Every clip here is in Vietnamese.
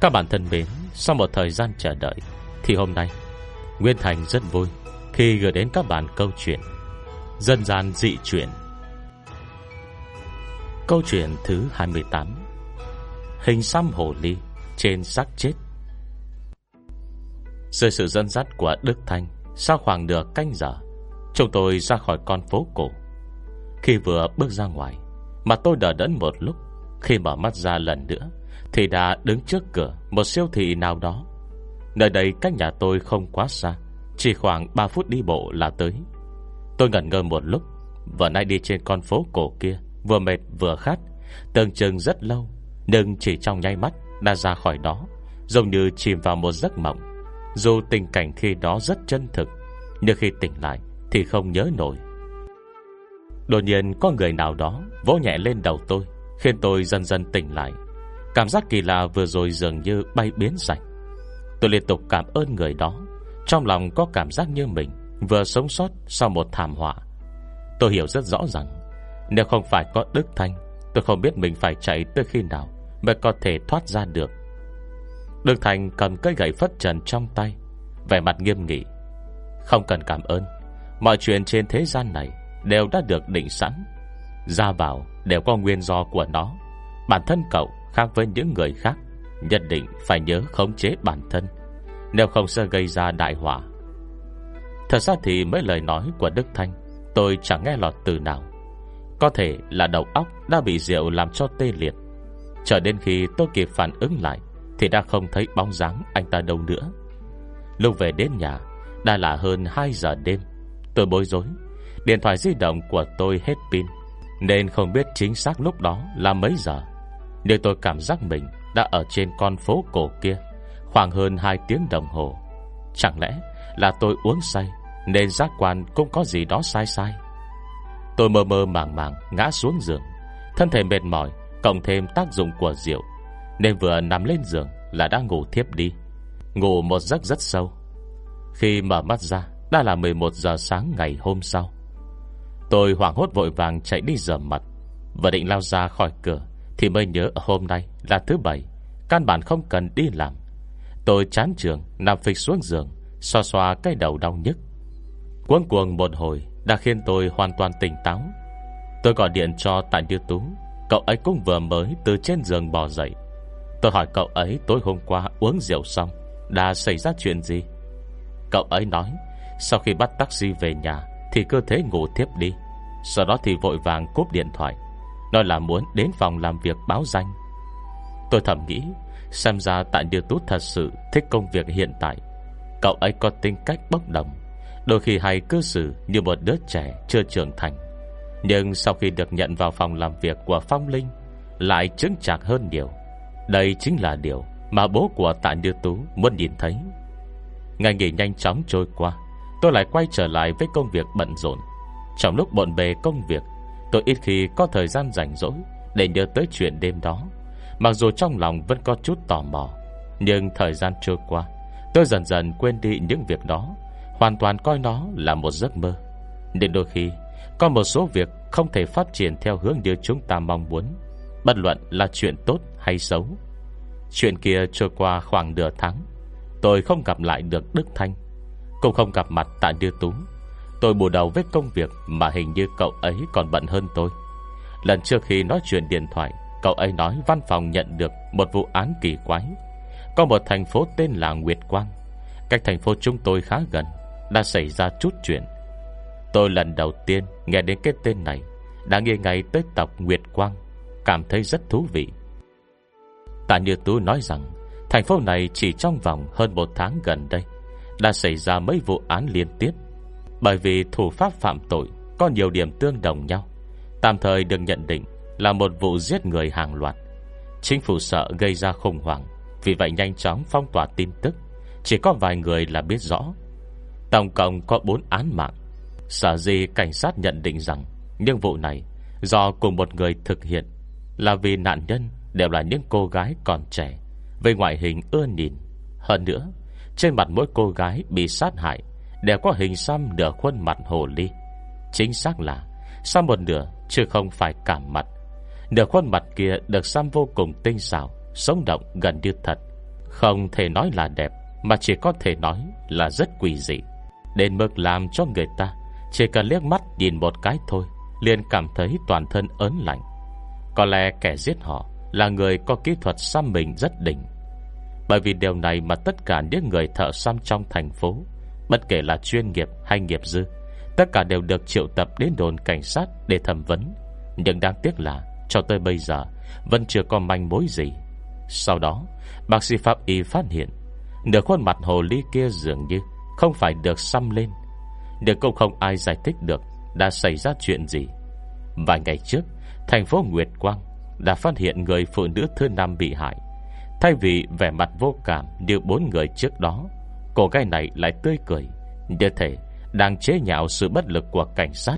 Các bạn thân mến, sau một thời gian chờ đợi thì hôm nay Nguyên Thành rất vui khi gửi đến các bạn câu chuyện Dân gian dị chuyện. Câu chuyện thứ 28: Hình xăm hồ ly trên xác chết. Dưới sự dẫn dắt của Đức Thanh, sau khoảng nửa canh giờ, chúng tôi ra khỏi con phố cổ. Khi vừa bước ra ngoài, mà tôi đờ đẫn một lúc. Khi mở mắt ra lần nữa thì đã đứng trước cửa một siêu thị nào đó. Nơi đây cách nhà tôi không quá xa, chỉ khoảng 3 phút đi bộ là tới. Tôi ngẩn ngơ một lúc. Vừa nay đi trên con phố cổ kia, vừa mệt vừa khát, tưởng chừng rất lâu, nhưng chỉ trong nháy mắt đã ra khỏi đó, giống như chìm vào một giấc mộng. Dù tình cảnh khi đó rất chân thực, nhưng khi tỉnh lại thì không nhớ nổi. Đột nhiên có người nào đó vỗ nhẹ lên đầu tôi, khiến tôi dần dần tỉnh lại. Cảm giác kỳ lạ vừa rồi dường như bay biến sạch. Tôi liên tục cảm ơn người đó. Trong lòng có cảm giác như mình vừa sống sót sau một thảm họa. Tôi hiểu rất rõ rằng nếu không phải có Đức Thanh, tôi không biết mình phải chạy tới khi nào mới có thể thoát ra được. Đức Thanh cầm cây gậy phất trần trong tay, vẻ mặt nghiêm nghị: "Không cần cảm ơn. Mọi chuyện trên thế gian này đều đã được định sẵn. Ra vào đều có nguyên do của nó. Bản thân cậu khác với những người khác, nhất định phải nhớ khống chế bản thân, nếu không sẽ gây ra đại họa." Thật ra thì mấy lời nói của Đức Thanh tôi chẳng nghe lọt từ nào. Có thể là đầu óc đã bị rượu làm cho tê liệt. Chờ đến khi tôi kịp phản ứng lại thì đã không thấy bóng dáng anh ta đâu nữa. Lúc về đến nhà đã là hơn 2 giờ đêm. Tôi bối rối. Điện thoại di động của tôi hết pin, nên không biết chính xác lúc đó là mấy giờ. Nhưng tôi cảm giác mình đã ở trên con phố cổ kia khoảng hơn 2 tiếng đồng hồ. Chẳng lẽ là tôi uống say nên giác quan cũng có gì đó sai sai? Tôi mơ mơ màng màng ngã xuống giường. Thân thể mệt mỏi cộng thêm tác dụng của rượu, nên vừa nằm lên giường là đã ngủ thiếp đi. Ngủ một giấc rất sâu. Khi mở mắt ra đã là 11 giờ sáng ngày hôm sau. Tôi hoảng hốt vội vàng chạy đi rửa mặt. Vừa định lao ra khỏi cửa thì mới nhớ hôm nay là thứ Bảy, căn bản không cần đi làm. Tôi chán chường nằm phịch xuống giường, xoa xoa cái đầu đau nhức. Cuống cuồng một hồi đã khiến tôi hoàn toàn tỉnh táo. Tôi gọi điện cho Tạ Như Tú. Cậu ấy cũng vừa mới từ trên giường bò dậy. Tôi hỏi cậu ấy tối hôm qua uống rượu xong đã xảy ra chuyện gì. Cậu ấy nói sau khi bắt taxi về nhà thì cơ thể ngủ thiếp đi. Sau đó thì vội vàng cúp điện thoại, nói là muốn đến phòng làm việc báo danh. Tôi thầm nghĩ, xem ra Tạ Như Tú thật sự thích công việc hiện tại. Cậu ấy có tính cách bốc đồng, đôi khi hay cư xử như một đứa trẻ chưa trưởng thành. Nhưng sau khi được nhận vào phòng làm việc của Phong Linh, lại chững chạc hơn nhiều. Đây chính là điều mà bố của Tạ Như Tú muốn nhìn thấy. Ngày nghỉ nhanh chóng trôi qua, tôi lại quay trở lại với công việc bận rộn. Trong lúc bộn bề công việc, tôi ít khi có thời gian rảnh rỗi để nhớ tới chuyện đêm đó. Mặc dù trong lòng vẫn có chút tò mò, nhưng thời gian trôi qua, tôi dần dần quên đi những việc đó, hoàn toàn coi nó là một giấc mơ. Nên đôi khi có một số việc không thể phát triển theo hướng như chúng ta mong muốn, bất luận là chuyện tốt hay xấu. Chuyện kia trôi qua khoảng nửa tháng, tôi không gặp lại được Đức Thanh, cũng không gặp mặt Tạ Như Tú. Tôi bù đầu với công việc mà hình như cậu ấy còn bận hơn tôi. Lần trước khi nói chuyện điện thoại, cậu ấy nói văn phòng nhận được một vụ án kỳ quái. Có một thành phố tên là Nguyệt Quang, cách thành phố chúng tôi khá gần, đã xảy ra chút chuyện. Tôi lần đầu tiên nghe đến cái tên này, đã nghe ngay tới tộc Nguyệt Quang, cảm thấy rất thú vị. Tạ Như Tú nói rằng thành phố này chỉ trong vòng hơn 1 tháng gần đây đã xảy ra mấy vụ án liên tiếp. Bởi vì thủ pháp phạm tội có nhiều điểm tương đồng nhau, tạm thời được nhận định là một vụ giết người hàng loạt. Chính phủ sợ gây ra khủng hoảng, vì vậy nhanh chóng phong tỏa tin tức. Chỉ có vài người là biết rõ. Tổng cộng có 4 án mạng. Sở dĩ cảnh sát nhận định rằng những vụ này do cùng một người thực hiện, là vì nạn nhân đều là những cô gái còn trẻ, với ngoại hình ưa nhìn. Hơn nữa, trên mặt mỗi cô gái bị sát hại đều có hình xăm nửa khuôn mặt hồ ly. Chính xác là xăm một nửa, chứ không phải cả mặt. Nửa khuôn mặt kia được xăm vô cùng tinh xảo, sống động gần như thật. Không thể nói là đẹp, mà chỉ có thể nói là rất quỷ dị, đến mức làm cho người ta chỉ cần liếc mắt nhìn một cái thôi liền cảm thấy toàn thân ớn lạnh. Có lẽ kẻ giết họ là người có kỹ thuật xăm mình rất đỉnh. Bởi vì điều này mà tất cả những người thợ xăm trong thành phố, bất kể là chuyên nghiệp hay nghiệp dư, tất cả đều được triệu tập đến đồn cảnh sát để thẩm vấn. Nhưng đáng tiếc là cho tới bây giờ vẫn chưa có manh mối gì. Sau đó bác sĩ pháp y phát hiện nửa khuôn mặt hồ ly kia dường như không phải được xăm lên, nhưng cũng không ai giải thích được đã xảy ra chuyện gì. Vài ngày trước, thành phố Nguyệt Quang đã phát hiện người phụ nữ thứ 5 bị hại. Thay vì vẻ mặt vô cảm như 4 người trước đó, cô gái này lại tươi cười, như thể đang chế nhạo sự bất lực của cảnh sát.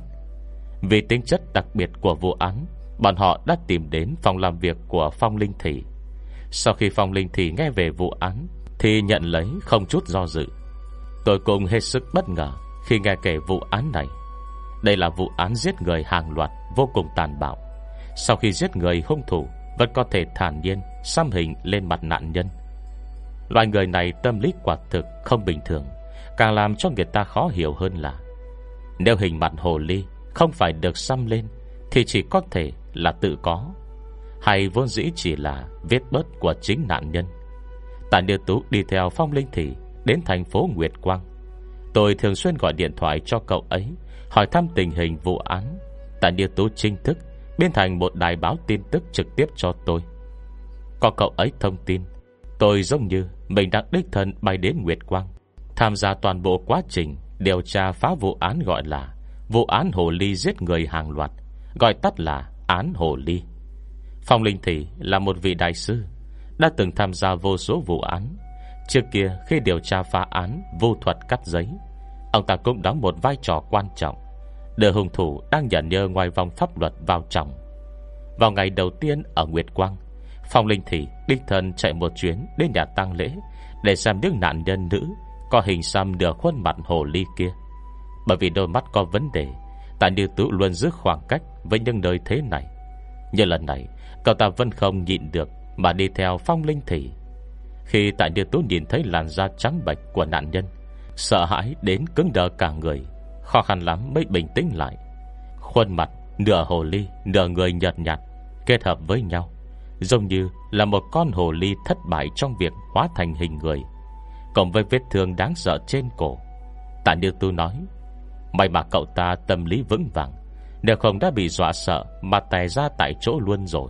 Vì tính chất đặc biệt của vụ án, bọn họ đã tìm đến phòng làm việc của Phong Linh Thị. Sau khi Phong Linh Thị nghe về vụ án thì nhận lấy không chút do dự. Tôi cũng hết sức bất ngờ khi nghe kể vụ án này. Đây là vụ án giết người hàng loạt vô cùng tàn bạo. Sau khi giết người, hung thủ vẫn có thể thản nhiên xăm hình lên mặt nạn nhân. Loại người này tâm lý quả thực không bình thường. Càng làm cho người ta khó hiểu hơn là nếu hình mặt hồ ly không phải được xăm lên thì chỉ có thể là tự có, hay vốn dĩ chỉ là vết bớt của chính nạn nhân. Tạ Như Tú đi theo Phong Linh Thị đến thành phố Nguyệt Quang. Tôi thường xuyên gọi điện thoại cho cậu ấy hỏi thăm tình hình vụ án. Tạ Như Tú chính thức biến thành một đài báo tin tức trực tiếp cho tôi. Có cậu ấy thông tin, tôi giống như mình đang đích thân bay đến Nguyệt Quang, tham gia toàn bộ quá trình điều tra phá vụ án gọi là vụ án hồ ly giết người hàng loạt, gọi tắt là án hồ ly. Phong Linh Thị là một vị đại sư, đã từng tham gia vô số vụ án. Trước kia khi điều tra phá án vô thuật cắt giấy, ông ta cũng đóng một vai trò quan trọng, đưa hung thủ đang nhận nhơ ngoài vòng pháp luật vào trong. Vào ngày đầu tiên ở Nguyệt Quang, Phong Linh Thị đích thân chạy một chuyến đến nhà tang lễ để xem những nạn nhân nữ có hình xăm nửa khuôn mặt hồ ly kia. Bởi vì đôi mắt có vấn đề, Tạ Như Tú luôn giữ khoảng cách với những nơi thế này. Như lần này, cậu ta vẫn không nhịn được mà đi theo Phong Linh Thị. Khi Tạ Như Tú nhìn thấy làn da trắng bệch của nạn nhân, sợ hãi đến cứng đờ cả người, khó khăn lắm mới bình tĩnh lại. Khuôn mặt nửa hồ ly nửa người nhợt nhạt kết hợp với nhau, giống như là một con hồ ly thất bại trong việc hóa thành hình người, cộng với vết thương đáng sợ trên cổ. Tạ Như Tú nói, may mà cậu ta tâm lý vững vàng, nếu không đã bị dọa sợ mà tè ra tại chỗ luôn rồi.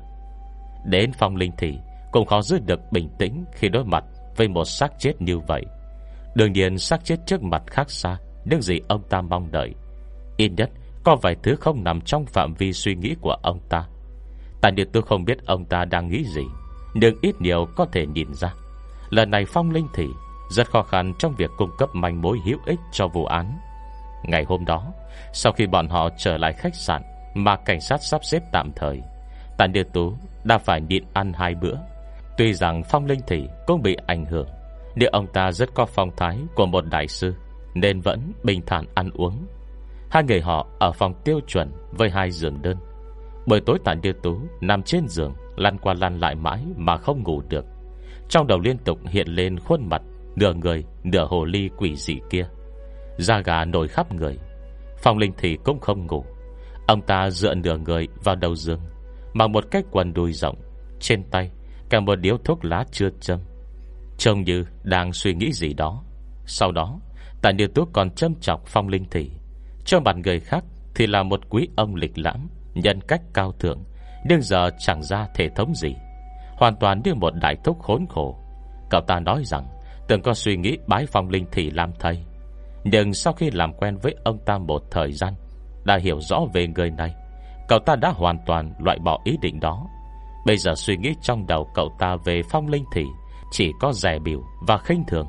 Đến Phong Linh Thị cũng khó giữ được bình tĩnh khi đối mặt với một xác chết như vậy. Đương nhiên xác chết trước mặt khác xa những gì ông ta mong đợi. Ít nhất có vài thứ không nằm trong phạm vi suy nghĩ của ông ta. Tại điều tôi không biết ông ta đang nghĩ gì, nhưng ít nhiều có thể nhìn ra lần này Phong Linh Thị rất khó khăn trong việc cung cấp manh mối hữu ích cho vụ án. Ngày hôm đó, sau khi bọn họ trở lại khách sạn mà cảnh sát sắp xếp tạm thời, Tạ Như Tú đã phải nhịn ăn 2 bữa. Tuy rằng Phong Linh Thị cũng bị ảnh hưởng, nhưng ông ta rất có phong thái của một đại sư, nên vẫn bình thản ăn uống. Hai người họ ở phòng tiêu chuẩn với 2 giường đơn. Buổi tối Tạ Như Tú nằm trên giường lăn qua lăn lại mãi mà không ngủ được. Trong đầu liên tục hiện lên khuôn mặt nửa người nửa hồ ly quỷ dị kia, da gà nổi khắp người. Phong Linh Thị cũng không ngủ. Ông ta dựa nửa người vào đầu giường, mặc một cái quần đùi rộng, trên tay cầm một điếu thuốc lá chưa châm, trông như đang suy nghĩ gì đó. Sau đó Tạ Như Tú còn châm chọc Phong Linh Thị. Cho mặt người khác thì là một quý ông lịch lãm, nhân cách cao thượng, nhưng giờ chẳng ra thể thống gì, hoàn toàn như một đại thúc khốn khổ. Cậu ta nói rằng từng có suy nghĩ bái Phong Linh Thị làm thầy, nhưng sau khi làm quen với ông ta một thời gian, đã hiểu rõ về người này, cậu ta đã hoàn toàn loại bỏ ý định đó. Bây giờ suy nghĩ trong đầu cậu ta về Phong Linh Thị chỉ có dè bỉu và khinh thường.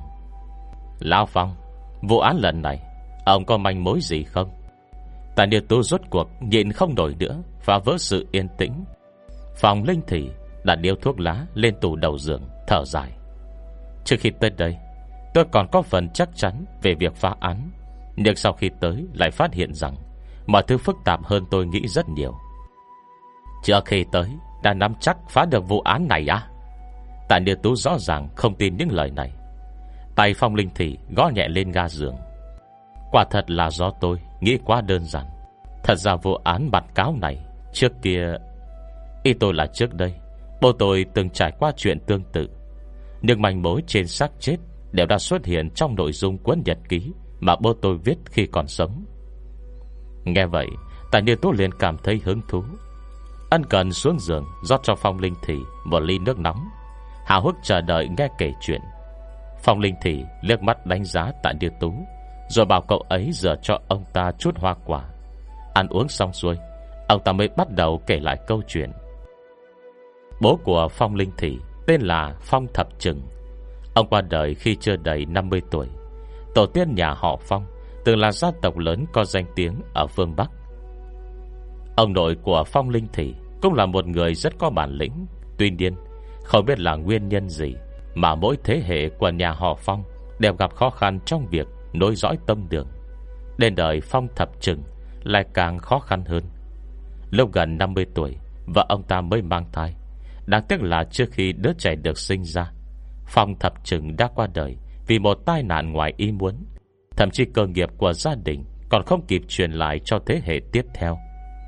Lão Phong, vụ án lần này ông có manh mối gì không? Tạ Như Tú rốt cuộc nhịn không nổi nữa, phá vỡ sự yên tĩnh. Phong Linh Thị đặt điếu thuốc lá lên tủ đầu giường, thở dài. Trước khi tới đây, tôi còn có phần chắc chắn về việc phá án, nhưng sau khi tới lại phát hiện rằng mọi thứ phức tạp hơn tôi nghĩ rất nhiều. Trước khi tới đã nắm chắc phá được vụ án này à? Tạ Như Tú rõ ràng không tin những lời này. Tay Phong Linh Thị gõ nhẹ lên ga giường. Quả thật là do tôi nghĩ quá đơn giản. Thật ra vụ án bạt cáo này trước kia, ý tôi là trước đây bố tôi từng trải qua chuyện tương tự. Nhưng manh mối trên xác chết đều đã xuất hiện trong nội dung cuốn nhật ký mà bố tôi viết khi còn sống. Nghe vậy, Tạ Như Tú liền cảm thấy hứng thú. Ân cần xuống giường rót cho Phong Linh Thị một ly nước nóng, háo hức chờ đợi nghe kể chuyện. Phong Linh Thị liếc mắt đánh giá Tạ Như Tú, rồi bảo cậu ấy rửa cho ông ta chút hoa quả. Ăn uống xong xuôi, ông ta mới bắt đầu kể lại câu chuyện. Bố của Phong Linh Thị tên là Phong Thập Trừng. Ông qua đời khi chưa đầy 50 tuổi. Tổ tiên nhà họ Phong từng là gia tộc lớn có danh tiếng ở phương Bắc. Ông nội của Phong Linh Thị cũng là một người rất có bản lĩnh. Tuy nhiên, không biết là nguyên nhân gì mà mỗi thế hệ của nhà họ Phong đều gặp khó khăn trong việc nối dõi tông đường. Đến đời Phong Thập Trừng lại càng khó khăn hơn. Lúc gần 50 tuổi, vợ ông ta mới mang thai. Đáng tiếc là trước khi đứa trẻ được sinh ra, Phong Thập Trừng đã qua đời vì một tai nạn ngoài ý muốn. Thậm chí cơ nghiệp của gia đình còn không kịp truyền lại cho thế hệ tiếp theo.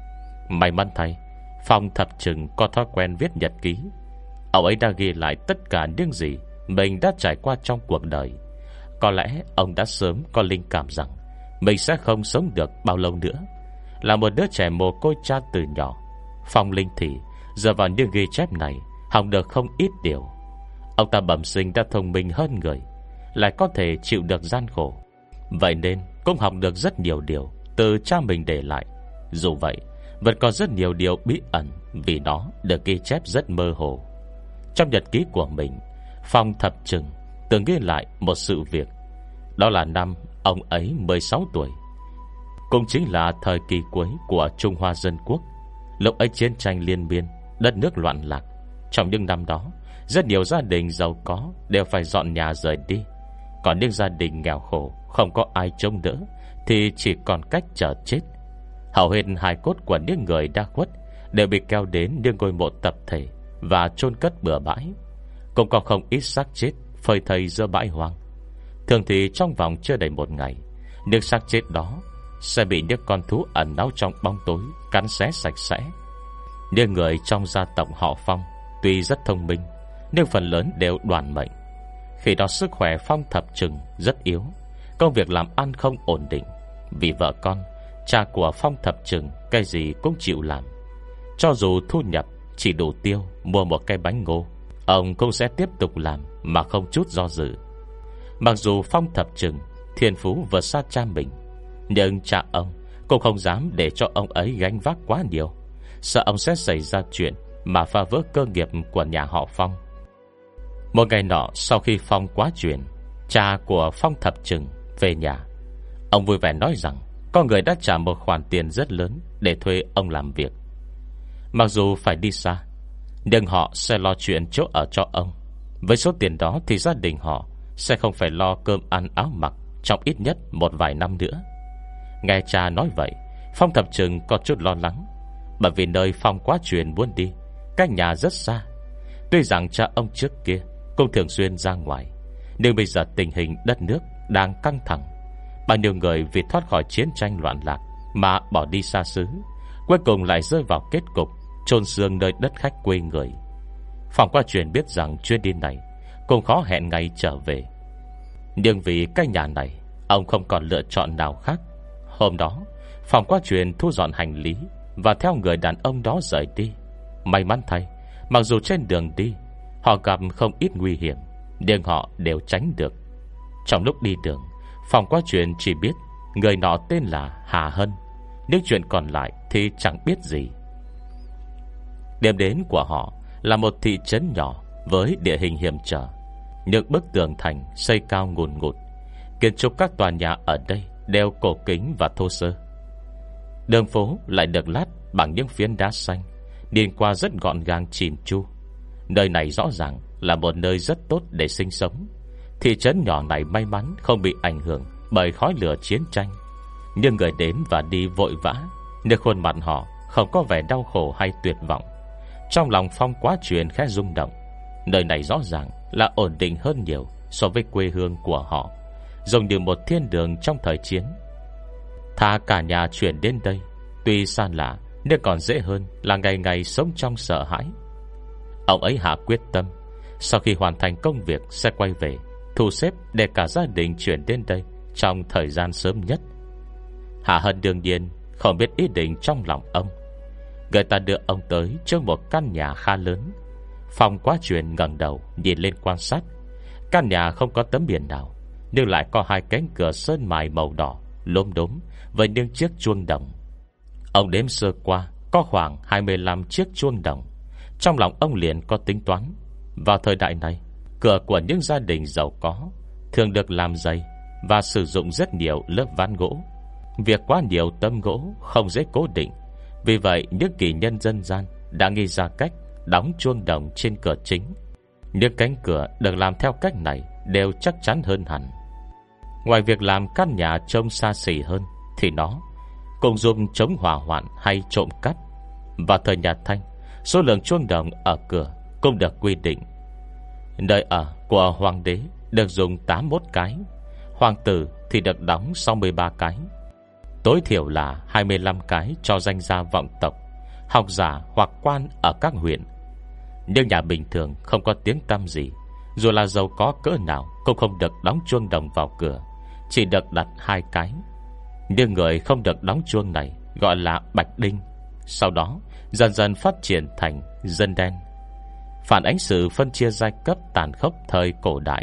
May mắn thay, Phong Thập Trừng có thói quen viết nhật ký. Ông ấy đã ghi lại tất cả những gì mình đã trải qua trong cuộc đời. Có lẽ ông đã sớm có linh cảm rằng mình sẽ không sống được bao lâu nữa. Là một đứa trẻ mồ côi cha từ nhỏ, Phong Linh Thị dựa vào những ghi chép này học được không ít điều. Ông ta bẩm sinh đã thông minh hơn người, lại có thể chịu được gian khổ. Vậy nên cũng học được rất nhiều điều từ cha mình để lại. Dù vậy, vẫn có rất nhiều điều bí ẩn, vì nó được ghi chép rất mơ hồ. Trong nhật ký của mình, Phong Thập Trừng từng ghi lại một sự việc. Đó là năm ông ấy 16 tuổi, cũng chính là thời kỳ cuối của Trung Hoa Dân Quốc. Lúc ấy chiến tranh liên miên, đất nước loạn lạc. Trong những năm đó, rất nhiều gia đình giàu có đều phải dọn nhà rời đi. Còn những gia đình nghèo khổ, không có ai trông đỡ, thì chỉ còn cách chờ chết. Hầu hết hài cốt của những người đã khuất đều bị kéo đến những ngôi mộ tập thể và chôn cất bừa bãi. Cũng có không ít xác chết phơi thây giữa bãi hoang. Thường thì trong vòng chưa đầy một ngày, những xác chết đó sẽ bị những con thú ẩn náu trong bóng tối cắn xé sạch sẽ. Những người trong gia tộc họ Phong tuy rất thông minh, nhưng phần lớn đều đoản mệnh. Khi đó sức khỏe Phong Thập Trừng rất yếu, công việc làm ăn không ổn định. Vì vợ con, cha của Phong Thập Trừng cái gì cũng chịu làm. Cho dù thu nhập chỉ đủ tiêu mua một cái bánh ngô, ông cũng sẽ tiếp tục làm mà không chút do dự. Mặc dù Phong Thập Trừng thiên phú vượt xa cha mình, nhưng cha ông cũng không dám để cho ông ấy gánh vác quá nhiều, sợ ông sẽ xảy ra chuyện mà phá vỡ cơ nghiệp của nhà họ Phong. Một ngày nọ, sau khi Phong quá chuyện, cha của Phong Thập Trừng về nhà. Ông vui vẻ nói rằng có người đã trả một khoản tiền rất lớn để thuê ông làm việc. Mặc dù phải đi xa, nhưng họ sẽ lo chuyện chỗ ở cho ông. Với số tiền đó thì gia đình họ sẽ không phải lo cơm ăn áo mặc trong ít nhất một vài năm nữa. Nghe cha nói vậy, Phong Thập Trừng có chút lo lắng, bởi vì nơi Phong quá chuyện muốn đi cách nhà rất xa. Tuy rằng cha ông trước kia cũng thường xuyên ra ngoài, nhưng bây giờ tình hình đất nước đang căng thẳng. Bao nhiêu người vì thoát khỏi chiến tranh loạn lạc mà bỏ đi xa xứ, cuối cùng lại rơi vào kết cục chôn xương nơi đất khách quê người. Phong quá chuyện biết rằng chuyến đi này cũng khó hẹn ngày trở về, nhưng vì cái nhà này ông không còn lựa chọn nào khác. Hôm đó Phong quá chuyện thu dọn hành lý và theo người đàn ông đó rời đi. May mắn thay, mặc dù trên đường đi họ gặp không ít nguy hiểm, nhưng họ đều tránh được. Trong lúc đi đường, Phong quá chuyện chỉ biết người nọ tên là Hà Hân, những chuyện còn lại thì chẳng biết gì. Điểm đến của họ là một thị trấn nhỏ với địa hình hiểm trở. Những bức tường thành xây cao ngùn ngụt, kiến trúc các tòa nhà ở đây đều cổ kính và thô sơ. Đường phố lại được lát bằng những phiến đá xanh, nhìn qua rất gọn gàng chỉn chu. Nơi này rõ ràng là một nơi rất tốt để sinh sống. Thị trấn nhỏ này may mắn không bị ảnh hưởng bởi khói lửa chiến tranh, nhưng người đến và đi vội vã, nên khuôn mặt họ không có vẻ đau khổ hay tuyệt vọng. Trong lòng Phong quá chuyện khẽ rung động. Nơi này rõ ràng là ổn định hơn nhiều so với quê hương của họ, giống như một thiên đường trong thời chiến. Thà cả nhà chuyển đến đây, tuy xa lạ nhưng còn dễ hơn là ngày ngày sống trong sợ hãi. Ông ấy hạ quyết tâm, sau khi hoàn thành công việc sẽ quay về, thu xếp để cả gia đình chuyển đến đây trong thời gian sớm nhất. Hạ Hân đương nhiên không biết ý định trong lòng ông. Người ta đưa ông tới trước một căn nhà khá lớn. Phong Quá Truyền ngẩng đầu nhìn lên quan sát. Căn nhà không có tấm biển nào, nhưng lại có hai cánh cửa sơn mài màu đỏ lốm đốm với những chiếc chuông đồng. Ông đếm sơ qua có khoảng 25 chiếc chuông đồng. Trong lòng ông liền có tính toán. Vào thời đại này, cửa của những gia đình giàu có thường được làm dày và sử dụng rất nhiều lớp ván gỗ. Việc quá nhiều tấm gỗ không dễ cố định, vì vậy những kỳ nhân dân gian đã nghĩ ra cách đóng chuông đồng trên cửa chính. Những cánh cửa được làm theo cách này đều chắc chắn hơn hẳn. Ngoài việc làm căn nhà trông xa xỉ hơn, thì nó cũng dùng chống hỏa hoạn hay trộm cắp. Vào thời nhà Thanh, số lượng chuông đồng ở cửa cũng được quy định. Nơi ở của hoàng đế được dùng 81 cái, hoàng tử thì được đóng 63 cái, tối thiểu là 25 cái cho danh gia vọng tộc, học giả hoặc quan ở các huyện. Nhưng nhà bình thường không có tiếng tăm gì, dù là giàu có cỡ nào cũng không được đóng chuông đồng vào cửa, chỉ được đặt 2 cái. Nhưng người không được đóng chuông này gọi là bạch đinh, sau đó dần dần phát triển thành dân đen, phản ánh sự phân chia giai cấp tàn khốc thời cổ đại.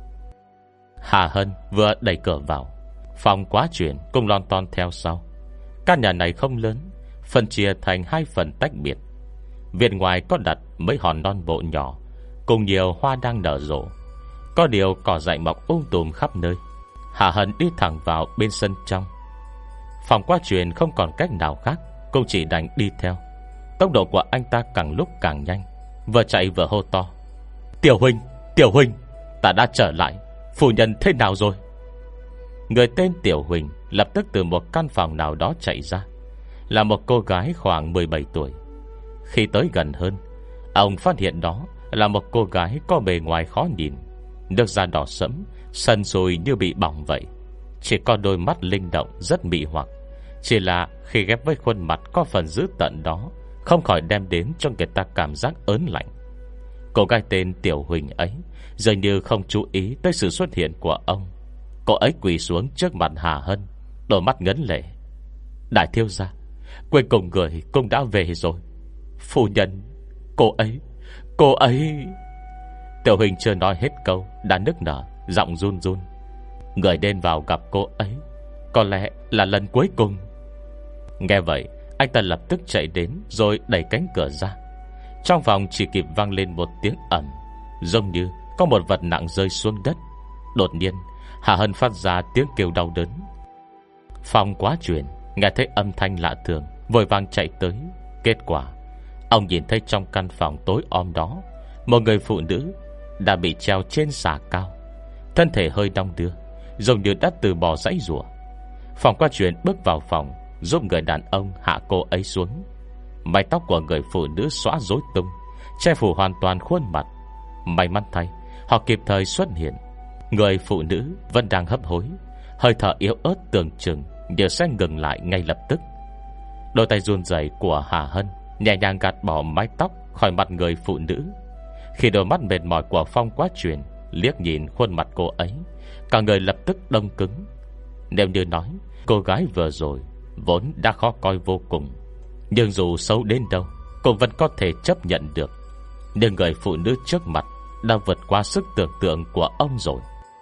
Hà Hân vừa đẩy cửa vào, Phong Quá Truyền cùng lon ton theo sau. Căn nhà này không lớn, phân chia thành 2 phần tách biệt. Viện ngoài có đặt mấy hòn non bộ nhỏ cùng nhiều hoa đang nở rộ, có điều cỏ dại mọc tùm khắp nơi. Hà Hân đi thẳng vào bên sân trong. Phong Quá Truyền không còn cách nào khác, cũng chỉ đành đi theo. Tốc độ của anh ta càng lúc càng nhanh, vừa chạy vừa hô to: Tiểu huynh, ta đã trở lại. Phu nhân thế nào rồi? Người tên Tiểu Huỳnh lập tức từ một căn phòng nào đó chạy ra, là một cô gái khoảng 17 tuổi. Khi tới gần hơn, ông phát hiện đó là một cô gái có bề ngoài khó nhìn, nước da đỏ sẫm, sần sùi như bị bỏng vậy. Chỉ có đôi mắt linh động rất mị hoặc, chỉ là khi ghép với khuôn mặt có phần dữ tợn đó, không khỏi đem đến cho người ta cảm giác ớn lạnh. Cô gái tên Tiểu Huỳnh ấy dường như không chú ý tới sự xuất hiện của ông. Cô ấy quỳ xuống trước mặt Hà Hân, đôi mắt ngấn lệ: Đại thiếu gia, cuối cùng người cũng đã về rồi. Phu nhân, cô ấy. Tiểu Huỳnh chưa nói hết câu đã nức nở, giọng run run: Người nên vào gặp cô ấy, có lẽ là lần cuối cùng. Nghe vậy, anh ta lập tức chạy đến rồi đẩy cánh cửa ra. Trong phòng chỉ kịp vang lên một tiếng ầm, giống như có một vật nặng rơi xuống đất. Đột nhiên Hà Hân phát ra tiếng kêu đau đớn. Phong Quá Truyền nghe thấy âm thanh lạ thường, vội vàng chạy tới. Kết quả ông nhìn thấy trong căn phòng tối om đó, một người phụ nữ đã bị treo trên xà cao, thân thể hơi đong đưa, giống như đã từ bỏ dãy rủa. Phong Quá Truyền bước vào phòng, giúp người đàn ông hạ cô ấy xuống. Mái tóc của người phụ nữ xõa rối tung, che phủ hoàn toàn khuôn mặt. May mắn thay, họ kịp thời xuất hiện. Người phụ nữ vẫn đang hấp hối, hơi thở yếu ớt tưởng chừng như sẽ ngừng lại ngay lập tức. Đôi tay run rẩy của Hà Hân nhẹ nhàng gạt bỏ mái tóc khỏi mặt người phụ nữ. Khi đôi mắt mệt mỏi của Phong Quá Truyền liếc nhìn khuôn mặt cô ấy, cả người lập tức đông cứng. Nếu như nói cô gái vừa rồi vốn đã khó coi vô cùng, nhưng dù xấu đến đâu cô vẫn có thể chấp nhận được. Nhưng người phụ nữ trước mặt đã vượt qua sức tưởng tượng của ông rồi.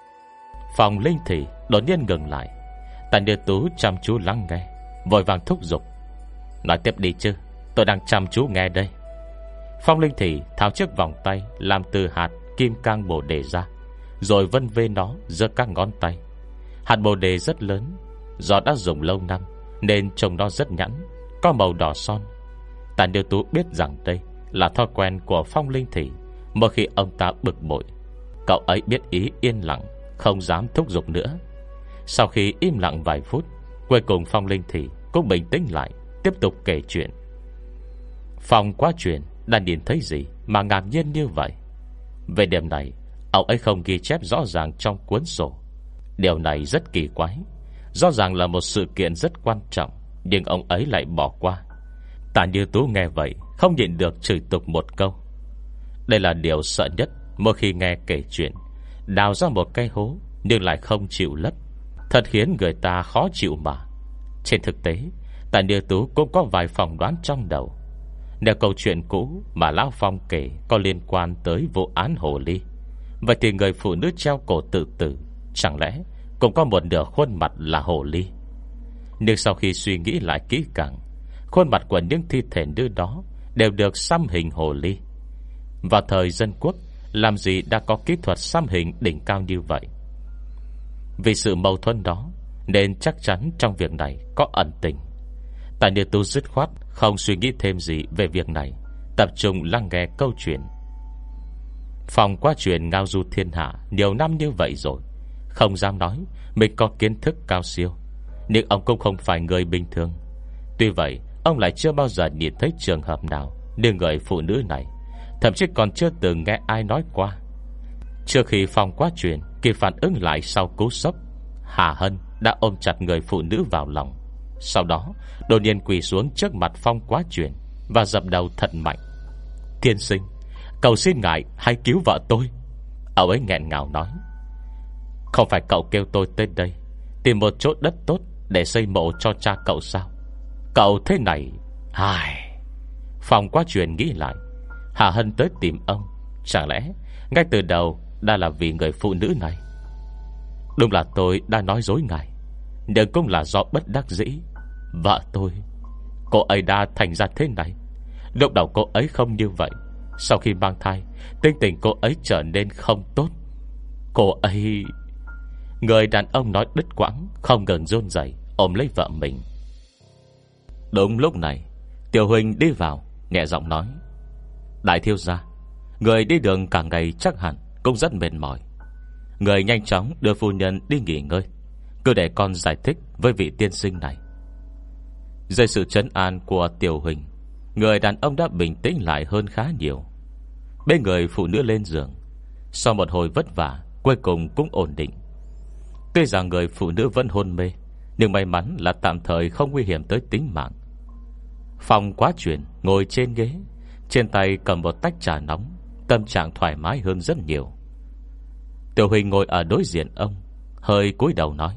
Phòng Linh Thị đột nhiên ngừng lại. Tàn Như Tú chăm chú lắng nghe, vội vàng thúc giục: Nói tiếp đi chứ, tôi đang chăm chú nghe đây. Phong Linh Thị tháo chiếc vòng tay làm từ hạt kim cang bồ đề ra, rồi vân vê nó giữa các ngón tay. Hạt bồ đề rất lớn, do đã dùng lâu năm nên trông nó rất nhẵn, có màu đỏ son. Tàn Như Tú biết rằng đây là thói quen của Phong Linh Thị. Mỗi khi ông ta bực bội, cậu ấy biết ý yên lặng, không dám thúc giục nữa. Sau khi im lặng vài phút, cuối cùng Phong Linh Thị cũng bình tĩnh lại, tiếp tục kể chuyện. Phong Quá Truyền đã nhìn thấy gì mà ngạc nhiên như vậy? Về điểm này, ông ấy không ghi chép rõ ràng trong cuốn sổ. Điều này rất kỳ quái. Rõ ràng là một sự kiện rất quan trọng, nhưng ông ấy lại bỏ qua. Tạ Như Tú nghe vậy không nhịn được chửi tục một câu. Đây là điều sợ nhất mỗi khi nghe kể chuyện đào ra một cái hố nhưng lại không chịu lấp, thật khiến người ta khó chịu mà. Trên thực tế, Tạ Như Tú cũng có vài phỏng đoán trong đầu. Nếu câu chuyện cũ mà Lão Phong kể có liên quan tới vụ án hồ ly, vậy thì người phụ nữ treo cổ tự tử chẳng lẽ cũng có một nửa khuôn mặt là hồ ly? Nhưng sau khi suy nghĩ lại kỹ càng, khuôn mặt của những thi thể nữ đó đều được xăm hình hồ ly. Vào thời dân quốc, làm gì đã có kỹ thuật xăm hình đỉnh cao như vậy? Vì sự mâu thuẫn đó nên chắc chắn trong việc này có ẩn tình. Tạ Như Tú dứt khoát không suy nghĩ thêm gì về việc này, tập trung lắng nghe câu chuyện. Phong Quá Truyền ngao du thiên hạ nhiều năm như vậy rồi, không dám nói mình có kiến thức cao siêu, nhưng ông cũng không phải người bình thường. Tuy vậy, ông lại chưa bao giờ nhìn thấy trường hợp nào như người phụ nữ này, thậm chí còn chưa từng nghe ai nói qua. Trước khi Phong Quá Truyền kịp phản ứng lại sau cú sốc, Hà Hân đã ôm chặt người phụ nữ vào lòng. Sau đó đột nhiên quỳ xuống trước mặt Phong Quá Truyền và dập đầu thật mạnh. Tiên sinh, cầu xin ngài hãy cứu vợ tôi. Ông ấy nghẹn ngào nói. Không phải cậu kêu tôi tới đây tìm một chỗ đất tốt để xây mộ cho cha cậu sao? Cậu thế này. Phong Quá Truyền nghĩ lại, Hà Hân tới tìm ông, chẳng lẽ ngay từ đầu đã là vì người phụ nữ này? Đúng là tôi đã nói dối ngài, nhưng cũng là do bất đắc dĩ. Vợ tôi, cô ấy đã thành ra thế này. Lúc đầu cô ấy không như vậy, sau khi mang thai, tính tình cô ấy trở nên không tốt. Cô ấy... Người đàn ông nói đứt quãng, không ngừng run rẩy ôm lấy vợ mình. Đúng lúc này, Tiểu Huỳnh đi vào, nhẹ giọng nói. Đại thiếu gia, người đi đường cả ngày chắc hẳn cũng rất mệt mỏi. Người nhanh chóng đưa phu nhân đi nghỉ ngơi, cứ để con giải thích với vị tiên sinh này. Dưới sự trấn an của Tiểu Huỳnh, người đàn ông đã bình tĩnh lại hơn khá nhiều. Bên người phụ nữ lên giường, sau một hồi vất vả, cuối cùng cũng ổn định. Tuy rằng người phụ nữ vẫn hôn mê, nhưng may mắn là tạm thời không nguy hiểm tới tính mạng. Phong Quá Truyền ngồi trên ghế, trên tay cầm một tách trà nóng, tâm trạng thoải mái hơn rất nhiều. Tiểu Huỳnh ngồi ở đối diện ông, hơi cúi đầu nói.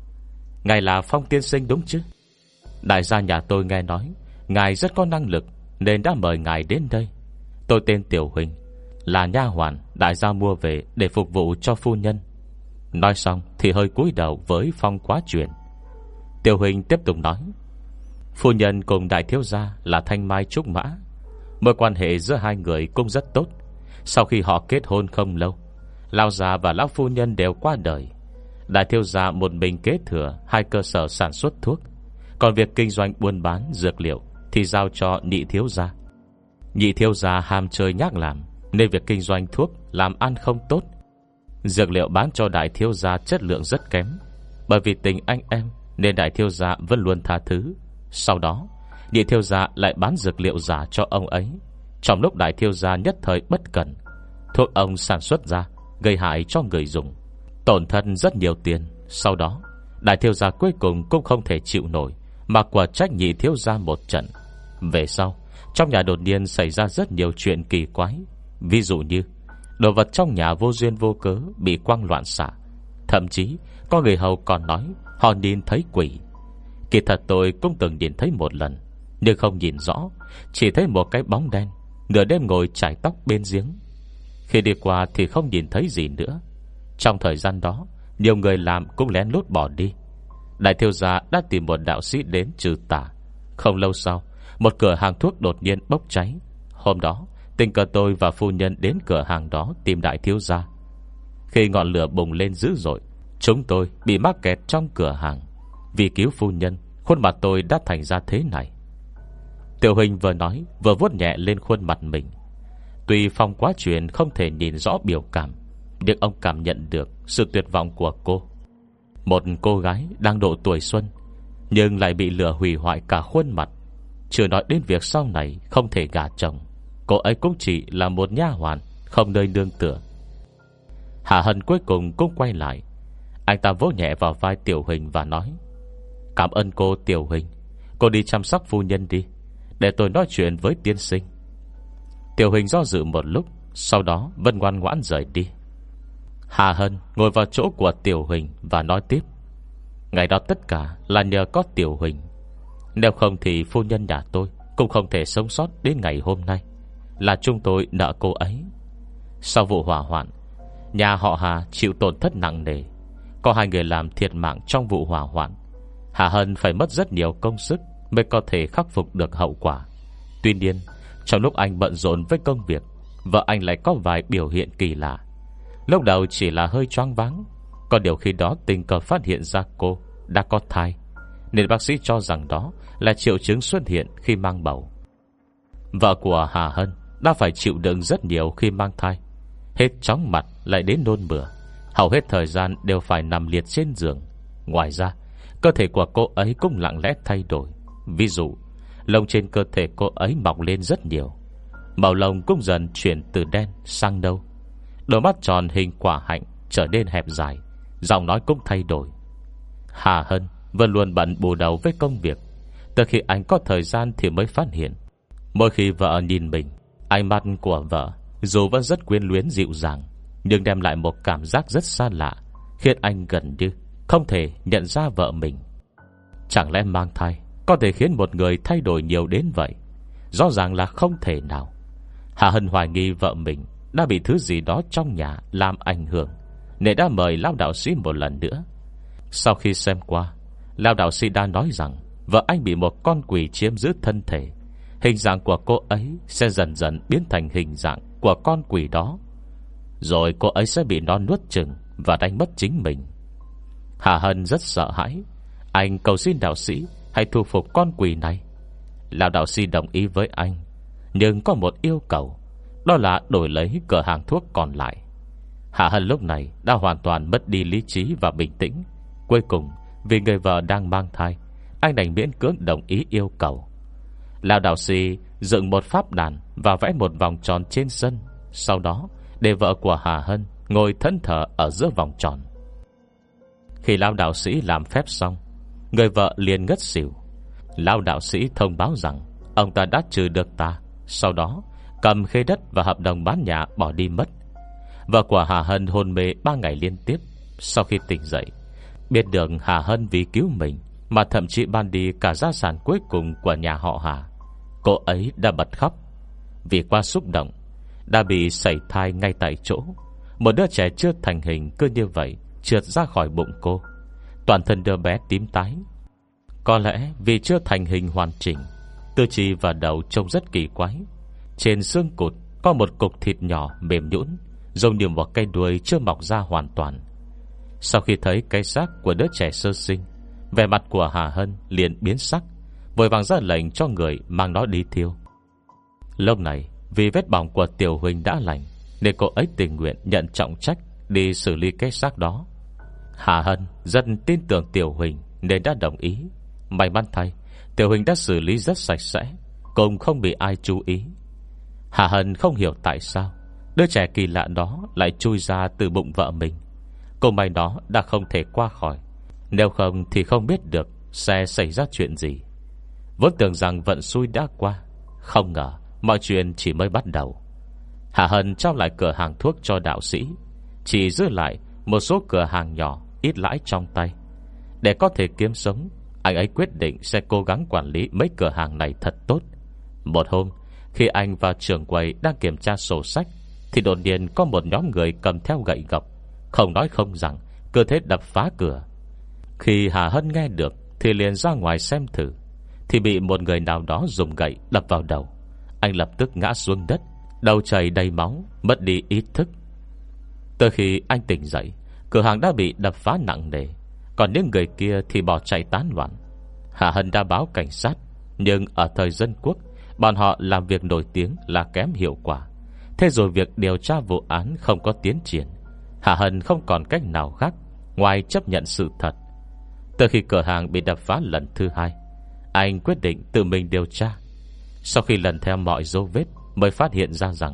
Ngài là Phong tiên sinh đúng chứ? Đại gia nhà tôi nghe nói ngài rất có năng lực nên đã mời ngài đến đây. Tôi tên Tiểu Huỳnh, là nha hoàn đại gia mua về để phục vụ cho phu nhân. Nói xong thì hơi cúi đầu với Phong Quá Truyền. Tiểu Huỳnh tiếp tục nói. Phu nhân cùng đại thiếu gia là thanh mai trúc mã, mối quan hệ giữa hai người cũng rất tốt. Sau khi họ kết hôn không lâu, lão già và lão phu nhân đều qua đời. Đại thiếu gia một mình kế thừa hai cơ sở sản xuất thuốc, còn việc kinh doanh buôn bán dược liệu thì giao cho nhị thiếu gia. Nhị thiếu gia ham chơi nhác làm, nên việc kinh doanh thuốc làm ăn không tốt. Dược liệu bán cho đại thiếu gia chất lượng rất kém. Bởi vì tình anh em nên đại thiếu gia vẫn luôn tha thứ. Sau đó nhị thiếu gia lại bán dược liệu giả cho ông ấy. Trong lúc đại thiếu gia nhất thời bất cẩn, thuốc ông sản xuất ra gây hại cho người dùng, tổn thất rất nhiều tiền. Sau đó đại thiếu gia cuối cùng cũng không thể chịu nổi, mà quả trách nhị thiếu gia một trận. Về sau trong nhà đột nhiên xảy ra rất nhiều chuyện kỳ quái. Ví dụ như đồ vật trong nhà vô duyên vô cớ bị quăng loạn xạ. Thậm chí có người hầu còn nói họ nhìn thấy quỷ. Kỳ thật tôi cũng từng nhìn thấy một lần, nhưng không nhìn rõ, chỉ thấy một cái bóng đen nửa đêm ngồi chải tóc bên giếng. Khi đi qua thì không nhìn thấy gì nữa. Trong thời gian đó, nhiều người làm cũng lén lút bỏ đi. Đại thiếu gia đã tìm một đạo sĩ đến trừ tà. Không lâu sau, một cửa hàng thuốc đột nhiên bốc cháy. Hôm đó tình cờ tôi và phu nhân đến cửa hàng đó tìm đại thiếu gia. Khi ngọn lửa bùng lên dữ dội, chúng tôi bị mắc kẹt trong cửa hàng. Vì cứu phu nhân, khuôn mặt tôi đã thành ra thế này. Tiểu Huỳnh vừa nói vừa vuốt nhẹ lên khuôn mặt mình. Tuy Phong Quá Truyền không thể nhìn rõ biểu cảm, nhưng ông cảm nhận được sự tuyệt vọng của cô. Một cô gái đang độ tuổi xuân, nhưng lại bị lửa hủy hoại cả khuôn mặt. Chưa nói đến việc sau này không thể gả chồng. Cô ấy cũng chỉ là một nha hoàn, không nơi nương tựa. Hà Hân cuối cùng cũng quay lại. Anh ta vỗ nhẹ vào vai Tiểu Huỳnh và nói: Cảm ơn cô Tiểu Huỳnh. Cô đi chăm sóc phu nhân đi, để tôi nói chuyện với tiên sinh. Tiểu Huỳnh do dự một lúc, sau đó vẫn ngoan ngoãn rời đi. Hà Hân ngồi vào chỗ của Tiểu Huỳnh và nói tiếp: Ngày đó tất cả là nhờ có Tiểu Huỳnh. Nếu không thì phu nhân nhà tôi cũng không thể sống sót đến ngày hôm nay. Là chúng tôi nợ cô ấy. Sau vụ hỏa hoạn, nhà họ Hà chịu tổn thất nặng nề. Có 2 người làm thiệt mạng trong vụ hỏa hoạn. Hà Hân phải mất rất nhiều công sức mới có thể khắc phục được hậu quả. Tuy nhiên, trong lúc anh bận rộn với công việc, vợ anh lại có vài biểu hiện kỳ lạ. Lúc đầu chỉ là hơi choáng váng, có điều khi đó tình cờ phát hiện ra cô đã có thai, nên bác sĩ cho rằng đó là triệu chứng xuất hiện khi mang bầu. Vợ của Hà Hân đã phải chịu đựng rất nhiều khi mang thai. Hết chóng mặt lại đến nôn mửa, hầu hết thời gian đều phải nằm liệt trên giường. Ngoài ra, cơ thể của cô ấy cũng lặng lẽ thay đổi. Ví dụ, lông trên cơ thể cô ấy mọc lên rất nhiều, màu lông cũng dần chuyển từ đen sang nâu. Đôi mắt tròn hình quả hạnh trở nên hẹp dài, giọng nói cũng thay đổi. Hà Hân vẫn luôn bận bù đầu với công việc. Từ khi anh có thời gian thì mới phát hiện, mỗi khi vợ nhìn mình, ánh mắt của vợ dù vẫn rất quyến luyến dịu dàng, nhưng đem lại một cảm giác rất xa lạ, khiến anh gần như không thể nhận ra vợ mình. Chẳng lẽ mang thai có thể khiến một người thay đổi nhiều đến vậy? Rõ ràng là không thể nào. Hà Hân hoài nghi vợ mình đã bị thứ gì đó trong nhà làm ảnh hưởng, nên đã mời lão đạo sĩ một lần nữa. Sau khi xem qua, lão đạo sĩ đã nói rằng vợ anh bị một con quỷ chiếm giữ thân thể. Hình dạng của cô ấy sẽ dần dần biến thành hình dạng của con quỷ đó, rồi cô ấy sẽ bị nó nuốt chửng và đánh mất chính mình. Hà Hân rất sợ hãi. Anh cầu xin đạo sĩ hãy thu phục con quỷ này. Lão đạo sĩ đồng ý với anh, nhưng có một yêu cầu, đó là đổi lấy cửa hàng thuốc còn lại. Hà Hân lúc này đã hoàn toàn mất đi lý trí và bình tĩnh. Cuối cùng, vì người vợ đang mang thai, anh đành miễn cưỡng đồng ý yêu cầu. Lão đạo sĩ dựng một pháp đàn và vẽ một vòng tròn trên sân, sau đó để vợ của Hà Hân ngồi thẫn thờ ở giữa vòng tròn. Khi lão đạo sĩ làm phép xong, người vợ liền ngất xỉu. Lão đạo sĩ thông báo rằng ông ta đã trừ được tà, sau đó cầm khế đất và hợp đồng bán nhà bỏ đi mất. Vợ của Hà Hân hôn mê 3 ngày liên tiếp. Sau khi tỉnh dậy, biết được Hà Hân vì cứu mình mà thậm chí ban đi cả gia sản cuối cùng của nhà họ Hà, cô ấy đã bật khóc. Vì quá xúc động, đã bị sảy thai ngay tại chỗ. Một đứa trẻ chưa thành hình cứ như vậy trượt ra khỏi bụng cô. Toàn thân đứa bé tím tái. Có lẽ vì chưa thành hình hoàn chỉnh, tư chi và đầu trông rất kỳ quái. Trên xương cụt có một cục thịt nhỏ mềm nhũn, giống như một cây đuôi chưa mọc ra hoàn toàn. Sau khi thấy cái xác của đứa trẻ sơ sinh, vẻ mặt của Hà Hân liền biến sắc, vội vàng ra lệnh cho người mang nó đi thiêu. Lúc này, vì vết bỏng của Tiểu Huỳnh đã lành, nên cô ấy tình nguyện nhận trọng trách đi xử lý cái xác đó. Hà Hân rất tin tưởng Tiểu Huỳnh nên đã đồng ý. May mắn thay, Tiểu Huỳnh đã xử lý rất sạch sẽ, cũng không bị ai chú ý. Hà Hân không hiểu tại sao đứa trẻ kỳ lạ đó lại chui ra từ bụng vợ mình. Cô may đó đã không thể qua khỏi, nếu không thì không biết được sẽ xảy ra chuyện gì. Vốn tưởng rằng vận xui đã qua, không ngờ mọi chuyện chỉ mới bắt đầu. Hà Hân trao lại cửa hàng thuốc cho đạo sĩ, chỉ giữ lại một số cửa hàng nhỏ ít lãi trong tay. Để có thể kiếm sống, anh ấy quyết định sẽ cố gắng quản lý mấy cửa hàng này thật tốt. Một hôm, khi anh và trưởng quầy đang kiểm tra sổ sách, thì đột nhiên có một nhóm người cầm theo gậy gộc, không nói không rằng cứ thế đập phá cửa. Khi Hà Hân nghe được thì liền ra ngoài xem thử, thì bị một người nào đó dùng gậy đập vào đầu. Anh lập tức ngã xuống đất, đầu chảy đầy máu, mất đi ý thức. Từ khi anh tỉnh dậy, cửa hàng đã bị đập phá nặng nề, còn những người kia thì bỏ chạy tán loạn. Hà Hân đã báo cảnh sát, nhưng ở thời dân quốc, bọn họ làm việc nổi tiếng là kém hiệu quả. Thế rồi việc điều tra vụ án không có tiến triển. Hà Hân không còn cách nào khác ngoài chấp nhận sự thật. Từ khi cửa hàng bị đập phá lần thứ 2, anh quyết định tự mình điều tra. Sau khi lần theo mọi dấu vết, mới phát hiện ra rằng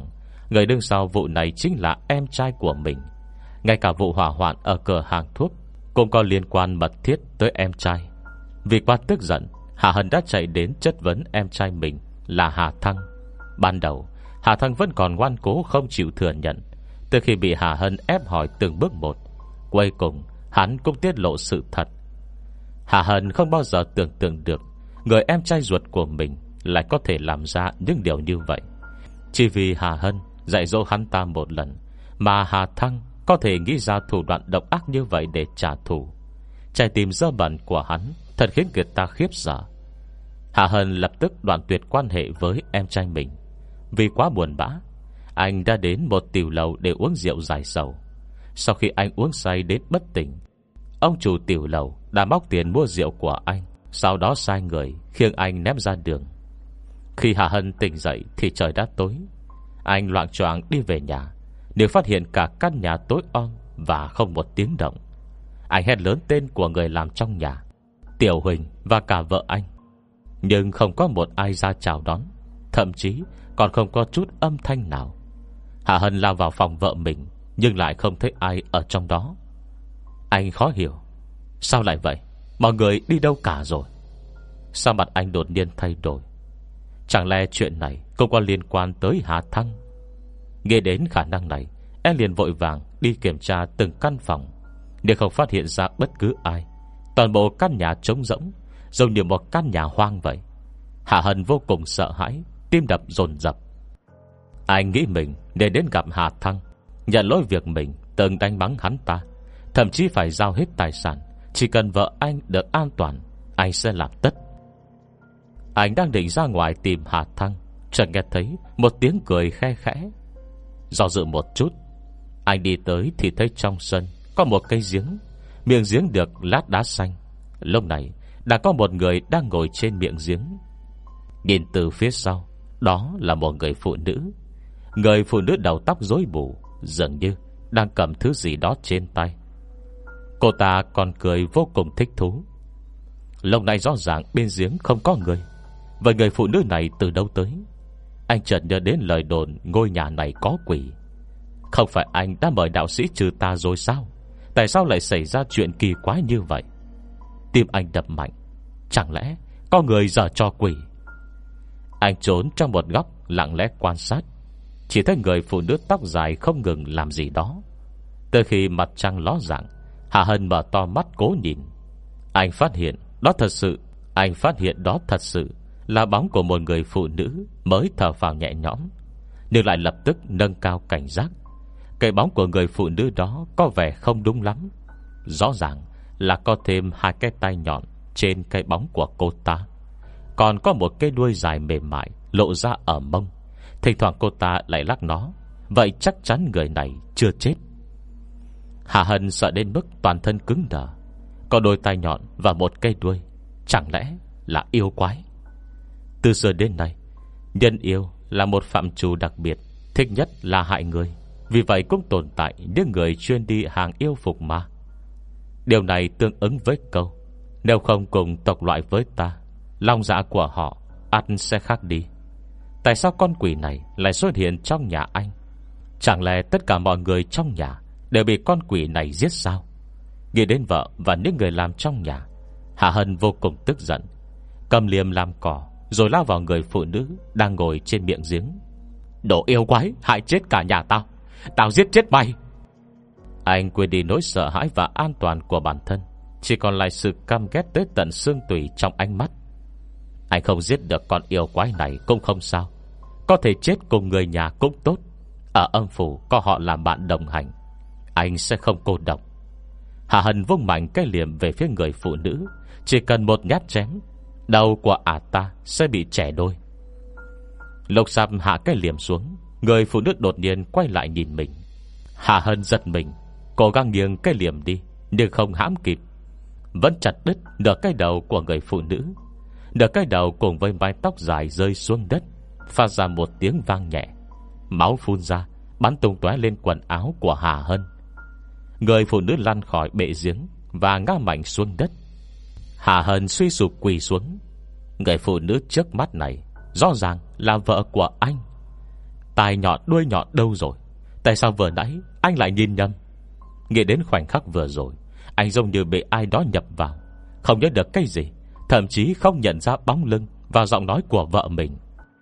Người đứng sau vụ này chính là em trai của mình. Ngay cả vụ hỏa hoạn ở cửa hàng thuốc cũng có liên quan mật thiết tới em trai. Vì quá tức giận, Hạ Hân đã chạy đến chất vấn em trai mình là Hà Thăng. Ban đầu Hà Thăng vẫn còn ngoan cố không chịu thừa nhận. Từ khi bị Hà Hân ép hỏi từng bước một, cuối cùng hắn cũng tiết lộ sự thật. Hà Hân không bao giờ tưởng tượng được người em trai ruột của mình lại có thể làm ra những điều như vậy. Chỉ vì Hà Hân dạy dỗ hắn ta một lần mà Hà Thăng có thể nghĩ ra thủ đoạn độc ác như vậy để trả thù. Trái tim dơ bẩn của hắn thật khiến người ta khiếp sợ. Hà Hân lập tức đoạn tuyệt quan hệ với em trai mình. Vì quá buồn bã, anh đã đến một tiểu lầu để uống rượu giải sầu. Sau khi anh uống say đến bất tỉnh, ông chủ tiểu lầu đã móc tiền mua rượu của anh, sau đó sai người khiêng anh ném ra đường. Khi Hà Hân tỉnh dậy thì trời đã tối. Anh loạng choạng đi về nhà, đều phát hiện cả căn nhà tối om và không một tiếng động. Anh hét lớn tên của người làm trong nhà, Tiểu Huỳnh và cả vợ anh, nhưng không có một ai ra chào đón, thậm chí còn không có chút âm thanh nào. Hạ Hân lao vào phòng vợ mình, nhưng lại không thấy ai ở trong đó. Anh khó hiểu, sao lại vậy? Mọi người đi đâu cả rồi? Sao mặt anh đột nhiên thay đổi? Chẳng lẽ chuyện này không có liên quan tới Hà Thăng? Nghe đến khả năng này, em liền vội vàng đi kiểm tra từng căn phòng, nhưng không phát hiện ra bất cứ ai. Toàn bộ căn nhà trống rỗng, giống như một căn nhà hoang vậy. Hạ Hân vô cùng sợ hãi, tim đập dồn dập. Anh nghĩ mình nên đến gặp Hà Thăng, nhận lỗi việc mình từng đánh mắng hắn ta, thậm chí phải giao hết tài sản. Chỉ cần vợ anh được an toàn, anh sẽ làm tất. Anh đang định ra ngoài tìm Hà Thăng, chợt nghe thấy một tiếng cười khe khẽ. Do dự một chút, anh đi tới thì thấy trong sân có một cây giếng. Miệng giếng được lát đá xanh. Lúc này đã có một người đang ngồi trên miệng giếng. Nhìn từ phía sau, đó là một người phụ nữ. Người phụ nữ đầu tóc rối bù, dường như đang cầm thứ gì đó trên tay. Cô ta còn cười vô cùng thích thú. Lúc này rõ ràng bên giếng không có người. Vậy người phụ nữ này từ đâu tới? Anh chợt nhớ đến lời đồn ngôi nhà này có quỷ. Không phải anh đã mời đạo sĩ trừ tà rồi sao? Tại sao lại xảy ra chuyện kỳ quái như vậy? Tim anh đập mạnh. Chẳng lẽ có người giở trò quỷ? Anh trốn trong một góc lặng lẽ quan sát. Chỉ thấy người phụ nữ tóc dài không ngừng làm gì đó. Từ khi mặt trăng ló dạng, Hạ Hân mở to mắt cố nhìn. Anh phát hiện đó thật sự là bóng của một người phụ nữ mới thở phào nhẹ nhõm, nhưng lại lập tức nâng cao cảnh giác. Cái bóng của người phụ nữ đó có vẻ không đúng lắm. Rõ ràng là có thêm hai cái tay nhọn trên cái bóng của cô ta, còn có một cái đuôi dài mềm mại lộ ra ở mông. Thỉnh thoảng cô ta lại lắc nó. Vậy chắc chắn người này chưa chết. Hạ Hân sợ đến mức toàn thân cứng đờ. Có đôi tay nhọn và một cây đuôi, chẳng lẽ là yêu quái? Từ xưa đến nay, nhân yêu là một phạm trù đặc biệt, thích nhất là hại người. Vì vậy cũng tồn tại những người chuyên đi hàng yêu phục ma. Điều này tương ứng với câu: nếu không cùng tộc loại với ta, lòng dạ của họ ắt sẽ khác đi. Tại sao con quỷ này lại xuất hiện trong nhà anh? Chẳng lẽ tất cả mọi người trong nhà đều bị con quỷ này giết sao? Nghĩ đến vợ và những người làm trong nhà, Hạ Hân vô cùng tức giận, cầm liềm làm cỏ rồi lao vào người phụ nữ đang ngồi trên miệng giếng. Đồ yêu quái, hại chết cả nhà tao, tao giết chết mày. Anh quên đi nỗi sợ hãi và an toàn của bản thân, chỉ còn lại sự căm ghét tới tận xương tủy trong ánh mắt. Anh không giết được con yêu quái này cũng không sao, có thể chết cùng người nhà cũng tốt. Ở âm phủ có họ làm bạn đồng hành, anh sẽ không cô độc. Hạ Hân vung mạnh cái liềm về phía người phụ nữ. Chỉ cần một nhát chém, đầu của ả ta sẽ bị chẻ đôi. Lục Sạp hạ cái liềm xuống, người phụ nữ đột nhiên quay lại nhìn mình. Hạ Hân giật mình, cố gắng nghiêng cái liềm đi, nhưng không hãm kịp, vẫn chặt đứt nửa cái đầu của người phụ nữ. Nửa cái đầu cùng với mái tóc dài rơi xuống đất, phát ra một tiếng vang nhẹ. Máu phun ra, bắn tung tóe lên quần áo của Hạ Hân. Người phụ nữ lăn khỏi bệ giếng và ngã mạnh xuống đất. Hạ Hân suy sụp quỳ xuống. Người phụ nữ trước mắt này rõ ràng là vợ của anh. Tai nhọn đuôi nhọn đâu rồi? Tại sao vừa nãy anh lại nhìn nhầm? Nghĩ đến khoảnh khắc vừa rồi, anh giống như bị ai đó nhập vào, không nhớ được cái gì, thậm chí không nhận ra bóng lưng và giọng nói của vợ mình.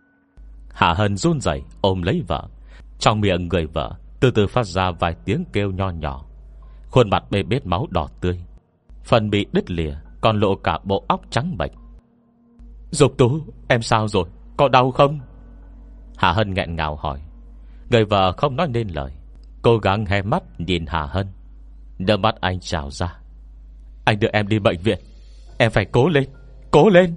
Hạ Hân run rẩy ôm lấy vợ. Trong miệng người vợ từ từ phát ra vài tiếng kêu nho nhỏ. Khuôn mặt bê bết máu đỏ tươi, phần bị đứt lìa, còn lộ cả bộ óc trắng bệch. Dục Tú, em sao rồi? Có đau không? Hạ Hân nghẹn ngào hỏi. Người vợ không nói nên lời, cố gắng hé mắt nhìn Hạ Hân. Nước mắt anh trào ra. Anh đưa em đi bệnh viện, em phải cố lên, cố lên.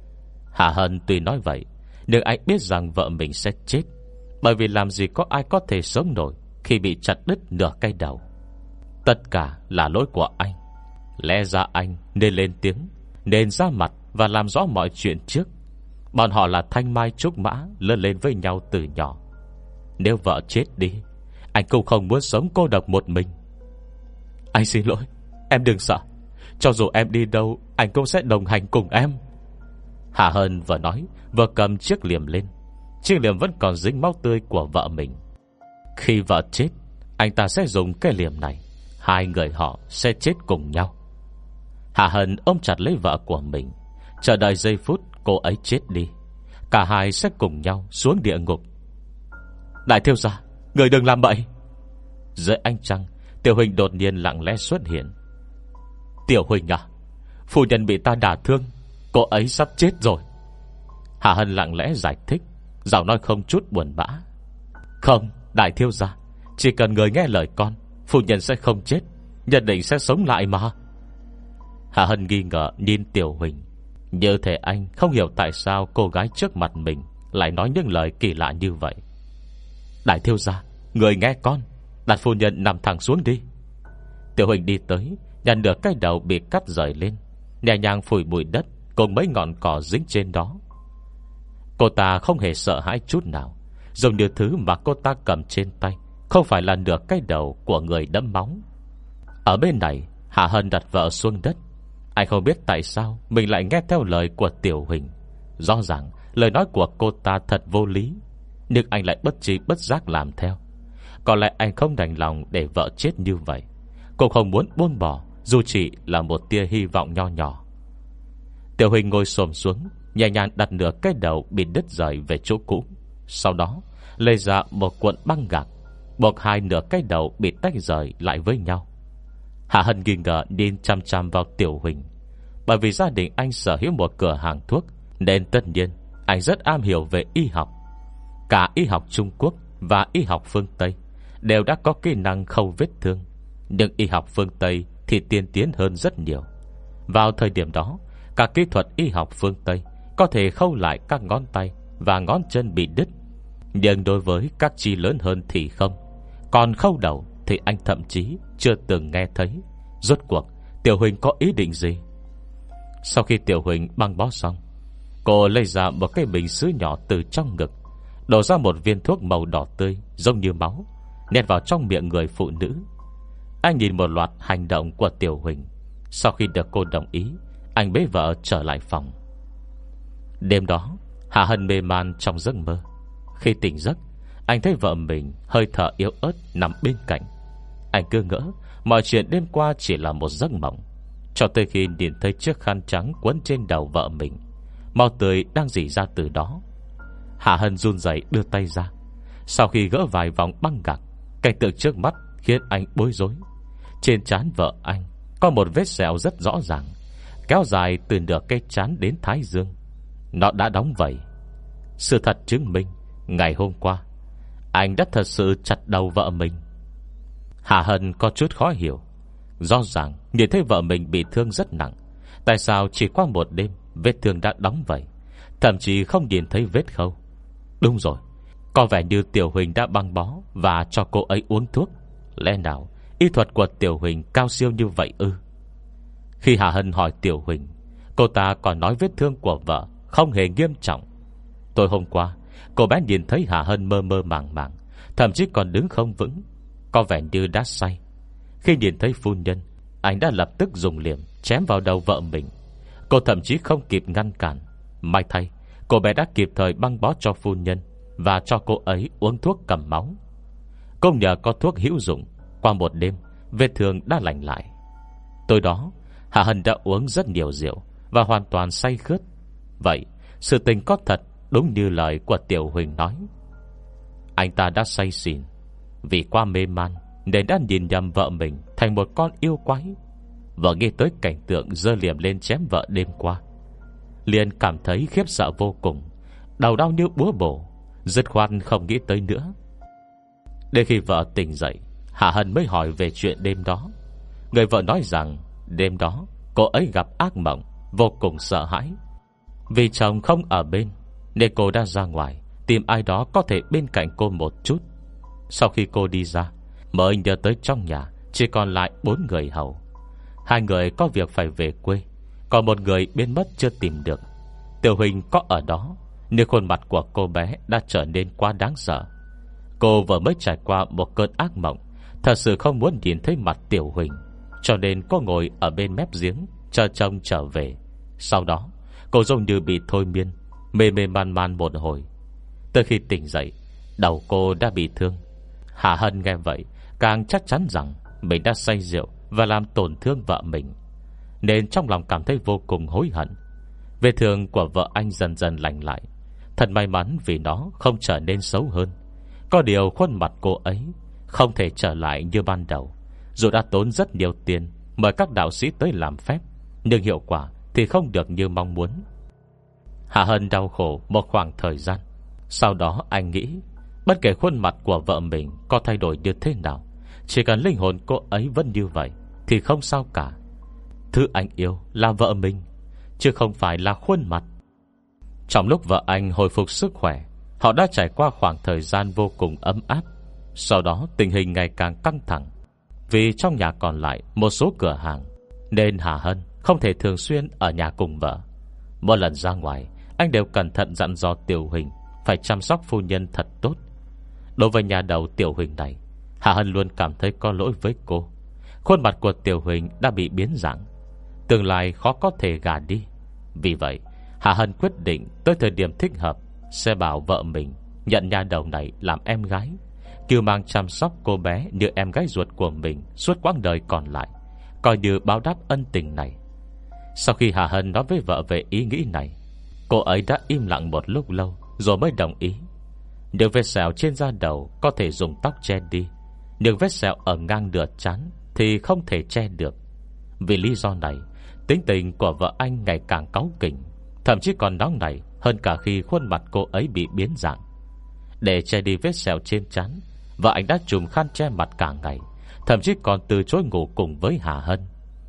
Hạ Hân tuy nói vậy, nhưng anh biết rằng vợ mình sẽ chết, bởi vì làm gì có ai có thể sống nổi khi bị chặt đứt nửa cái đầu. Tất cả là lỗi của anh. Lẽ ra anh nên lên tiếng, nên ra mặt và làm rõ mọi chuyện trước. Bọn họ là thanh mai trúc mã, lớn lên với nhau từ nhỏ. Nếu vợ chết đi, anh cũng không muốn sống cô độc một mình. Anh xin lỗi, em đừng sợ. Cho dù em đi đâu, anh cũng sẽ đồng hành cùng em. Hạ Hân vừa nói vừa cầm chiếc liềm lên. Chiếc liềm vẫn còn dính máu tươi của vợ mình. Khi vợ chết, anh ta sẽ dùng cái liềm này, hai người họ sẽ chết cùng nhau. Hạ Hân ôm chặt lấy vợ của mình, chờ đợi giây phút cô ấy chết đi. Cả hai sẽ cùng nhau xuống địa ngục. Đại thiếu gia, người đừng làm bậy. Dưới ánh trăng, Tiểu Huỳnh đột nhiên lặng lẽ xuất hiện. Tiểu Huỳnh à, phu nhân bị ta đả thương, cô ấy sắp chết rồi. Hạ Hân lặng lẽ giải thích, giọng nói không chút buồn bã. Không, đại thiếu gia, chỉ cần người nghe lời con, phu nhân sẽ không chết, nhất định sẽ sống lại mà. Hạ Hân nghi ngờ nhìn Tiểu Huỳnh, như thể anh không hiểu tại sao cô gái trước mặt mình lại nói những lời kỳ lạ như vậy. Đại thiếu gia, người nghe con, đặt phu nhân nằm thẳng xuống đi. Tiểu Huỳnh đi tới, nhận được cái đầu bị cắt rời lên, nhẹ nhàng phủi bụi đất cùng mấy ngọn cỏ dính trên đó. Cô ta không hề sợ hãi chút nào, giống như thứ mà cô ta cầm trên tay không phải là nửa cái đầu của người đẫm máu. Ở bên này, Hạ Hân đặt vợ xuống đất. Anh không biết tại sao mình lại nghe theo lời của Tiểu Huỳnh. Rõ ràng lời nói của cô ta thật vô lý, nhưng anh lại bất trí bất giác làm theo. Có lẽ anh không đành lòng để vợ chết như vậy. Cô không muốn buông bỏ, dù chỉ là một tia hy vọng nho nhỏ. Tiểu Huỳnh ngồi xổm xuống, nhẹ nhàng đặt nửa cái đầu bị đứt rời về chỗ cũ. Sau đó lấy ra một cuộn băng gạc, buộc hai nửa cái đầu bị tách rời lại với nhau. Hạ Hân nghi ngờ nhìn chăm chăm vào Tiểu Huỳnh. Bởi vì gia đình anh sở hữu một cửa hàng thuốc, nên tất nhiên anh rất am hiểu về y học. Cả y học Trung Quốc và y học phương Tây đều đã có kỹ năng khâu vết thương, nhưng y học phương Tây thì tiên tiến hơn rất nhiều. Vào thời điểm đó, các kỹ thuật y học phương Tây có thể khâu lại các ngón tay và ngón chân bị đứt, nhưng đối với các chi lớn hơn thì không. Còn khâu đầu thì anh thậm chí chưa từng nghe thấy. Rốt cuộc Tiểu Huỳnh có ý định gì? Sau khi Tiểu Huỳnh băng bó xong, cô lấy ra một cái bình sứ nhỏ từ trong ngực, đổ ra một viên thuốc màu đỏ tươi giống như máu, nhét vào trong miệng người phụ nữ. Anh nhìn một loạt hành động của Tiểu Huỳnh. Sau khi được cô đồng ý, anh bế vợ trở lại phòng. Đêm đó, Hạ Hân mê man trong giấc mơ. Khi tỉnh giấc, anh thấy vợ mình hơi thở yếu ớt nằm bên cạnh. Anh cứ ngỡ mọi chuyện đêm qua chỉ là một giấc mộng, cho tới khi nhìn thấy chiếc khăn trắng quấn trên đầu vợ mình, máu tươi đang rỉ ra từ đó. Hạ Hân run rẩy đưa tay ra. Sau khi gỡ vài vòng băng gạc, cảnh tượng trước mắt khiến anh bối rối. Trên trán vợ anh có một vết sẹo rất rõ ràng, kéo dài từ nửa cái trán đến thái dương. Nó đã đóng vảy. Sự thật chứng minh ngày hôm qua anh đã thật sự chặt đầu vợ mình. Hạ Hân có chút khó hiểu. Rõ ràng nhìn thấy vợ mình bị thương rất nặng, tại sao chỉ qua một đêm vết thương đã đóng vảy, thậm chí không nhìn thấy vết khâu? Đúng rồi, có vẻ như Tiểu Huỳnh đã băng bó và cho cô ấy uống thuốc. Lẽ nào y thuật của Tiểu Huỳnh cao siêu như vậy ư? Khi Hạ Hân hỏi Tiểu Huỳnh, cô ta còn nói vết thương của vợ không hề nghiêm trọng. Tối hôm qua, cô bé nhìn thấy Hạ Hân mơ mơ màng màng, thậm chí còn đứng không vững, có vẻ như đã say. Khi nhìn thấy phu nhân, anh đã lập tức dùng liềm chém vào đầu vợ mình. Cô thậm chí không kịp ngăn cản. May thay, cô bé đã kịp thời băng bó cho phu nhân và cho cô ấy uống thuốc cầm máu. Cũng nhờ có thuốc hữu dụng, qua một đêm vết thương đã lành lại. Tối đó Hạ Hân đã uống rất nhiều rượu và hoàn toàn say khướt. Vậy sự tình có thật đúng như lời của Tiểu Huỳnh nói. Anh ta đã say xỉn, vì quá mê man nên đã nhìn nhầm vợ mình thành một con yêu quái. Vợ nghe tới cảnh tượng giơ liềm lên chém vợ đêm qua, liền cảm thấy khiếp sợ vô cùng, đầu đau như búa bổ, dứt khoát không nghĩ tới nữa. Đến khi vợ tỉnh dậy, Hạ Hân mới hỏi về chuyện đêm đó. Người vợ nói rằng đêm đó cô ấy gặp ác mộng, vô cùng sợ hãi. Vì chồng không ở bên nên cô đã ra ngoài tìm ai đó có thể bên cạnh cô một chút. Sau khi cô đi ra, mới nhớ tới trong nhà chỉ còn lại 4 người hầu. 2 người có việc phải về quê, còn một người biến mất chưa tìm được. Tiểu Huỳnh có ở đó, nhưng khuôn mặt của cô bé đã trở nên quá đáng sợ. Cô vừa mới trải qua một cơn ác mộng, thật sự không muốn nhìn thấy mặt Tiểu Huỳnh, cho nên cô ngồi ở bên mép giếng chờ chồng trở về. Sau đó cô giống như bị thôi miên, mê mê man man một hồi. Tới khi tỉnh dậy, đầu cô đã bị thương. Hạ Hân nghe vậy càng chắc chắn rằng mình đã say rượu và làm tổn thương vợ mình, nên trong lòng cảm thấy vô cùng hối hận. Vết thương của vợ anh dần dần lành lại. Thật may mắn vì nó không trở nên xấu hơn. Có điều khuôn mặt cô ấy không thể trở lại như ban đầu. Dù đã tốn rất nhiều tiền mời các đạo sĩ tới làm phép, nhưng hiệu quả thì không được như mong muốn. Hạ Hân đau khổ một khoảng thời gian. Sau đó anh nghĩ, bất kể khuôn mặt của vợ mình có thay đổi như thế nào, chỉ cần linh hồn cô ấy vẫn như vậy thì không sao cả. Thứ anh yêu là vợ mình, chứ không phải là khuôn mặt. Trong lúc vợ anh hồi phục sức khỏe, họ đã trải qua khoảng thời gian vô cùng ấm áp. Sau đó tình hình ngày càng căng thẳng. Vì trong nhà còn lại một số cửa hàng, nên Hạ Hân không thể thường xuyên ở nhà cùng vợ. Mỗi lần ra ngoài, anh đều cẩn thận dặn dò Tiểu Huỳnh phải chăm sóc phu nhân thật tốt. Đối với nhà đầu Tiểu Huỳnh này, Hạ Hân luôn cảm thấy có lỗi với cô. Khuôn mặt của Tiểu Huỳnh đã bị biến dạng, tương lai khó có thể gả đi. Vì vậy Hạ Hân quyết định tới thời điểm thích hợp sẽ bảo vợ mình nhận nhà đầu này làm em gái, kêu mang chăm sóc cô bé như em gái ruột của mình suốt quãng đời còn lại, coi như báo đáp ân tình này. Sau khi Hạ Hân nói với vợ về ý nghĩ này, cô ấy đã im lặng một lúc lâu rồi mới đồng ý. Những vết sẹo trên da đầu có thể dùng tóc che đi, nhưng vết sẹo ở ngang nửa trán thì không thể che được. Vì lý do này, tính tình của vợ anh ngày càng cáu kỉnh, thậm chí còn nóng nảy hơn cả khi khuôn mặt cô ấy bị biến dạng. Để che đi vết sẹo trên trán, vợ anh đã trùm khăn che mặt cả ngày, thậm chí còn từ chối ngủ cùng với Hạ Hân.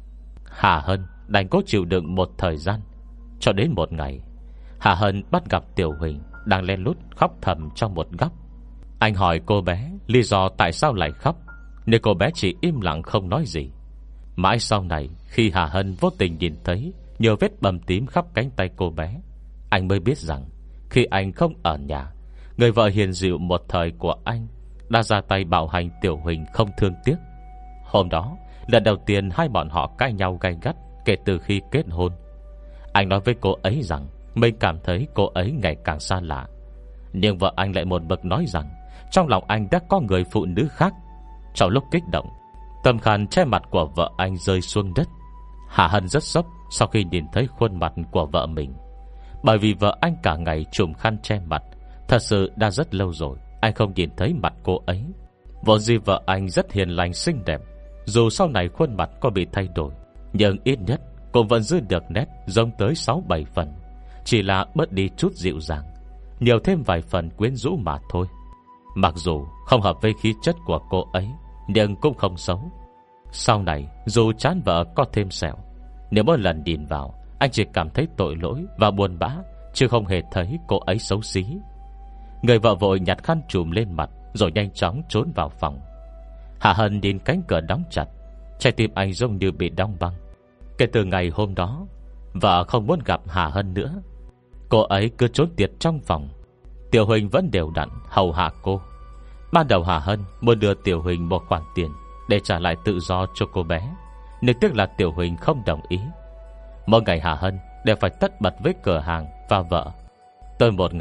Hạ Hân đành cố chịu đựng một thời gian. Cho đến một ngày, Hạ Hân bắt gặp Tiểu Huỳnh đang len lút khóc thầm trong một góc. Anh hỏi cô bé lý do tại sao lại khóc, nhưng cô bé chỉ im lặng không nói gì. Mãi sau này, khi Hạ Hân vô tình nhìn thấy nhiều vết bầm tím khắp cánh tay cô bé, anh mới biết rằng khi anh không ở nhà, người vợ hiền dịu một thời của anh đã ra tay bạo hành Tiểu Huỳnh không thương tiếc. Hôm đó, lần đầu tiên hai bọn họ cãi nhau gay gắt kể từ khi kết hôn. Anh nói với cô ấy rằng mình cảm thấy cô ấy ngày càng xa lạ, nhưng vợ anh lại một mực nói rằng trong lòng anh đã có người phụ nữ khác. Trong lúc kích động, tấm khăn che mặt của vợ anh rơi xuống đất. Hạ Hân rất sốc sau khi nhìn thấy khuôn mặt của vợ mình, bởi vì vợ anh cả ngày trùm khăn che mặt. Thật sự đã rất lâu rồi anh không nhìn thấy mặt cô ấy. Vốn dĩ vợ anh rất hiền lành xinh đẹp, dù sau này khuôn mặt có bị thay đổi, nhưng ít nhất cũng vẫn giữ được nét giống tới 6-7 phần. Chỉ là bớt đi chút dịu dàng, nhiều thêm vài phần quyến rũ mà thôi. Mặc dù không hợp với khí chất của cô ấy, nhưng cũng không xấu. Sau này dù chán vợ có thêm sẹo, nếu mỗi lần nhìn vào, anh chỉ cảm thấy tội lỗi và buồn bã, chứ không hề thấy cô ấy xấu xí. Người vợ vội nhặt khăn trùm lên mặt, rồi nhanh chóng trốn vào phòng. Hạ Hân nhìn cánh cửa đóng chặt, trái tim anh giống như bị đóng băng. Kể từ ngày hôm đó, vợ không muốn gặp Hạ Hân nữa. Cô ấy cứ trốn tiệt trong phòng. Tiểu Huỳnh vẫn đều đặn hầu hạ cô. Ban đầu Hạ Hân muốn đưa Tiểu Huỳnh một khoản tiền để trả lại tự do cho cô bé, nhưng tiếc là Tiểu Huỳnh không đồng ý. Mỗi ngày Hạ Hân đều phải tất bật với cửa hàng và vợ. Tới một ngày,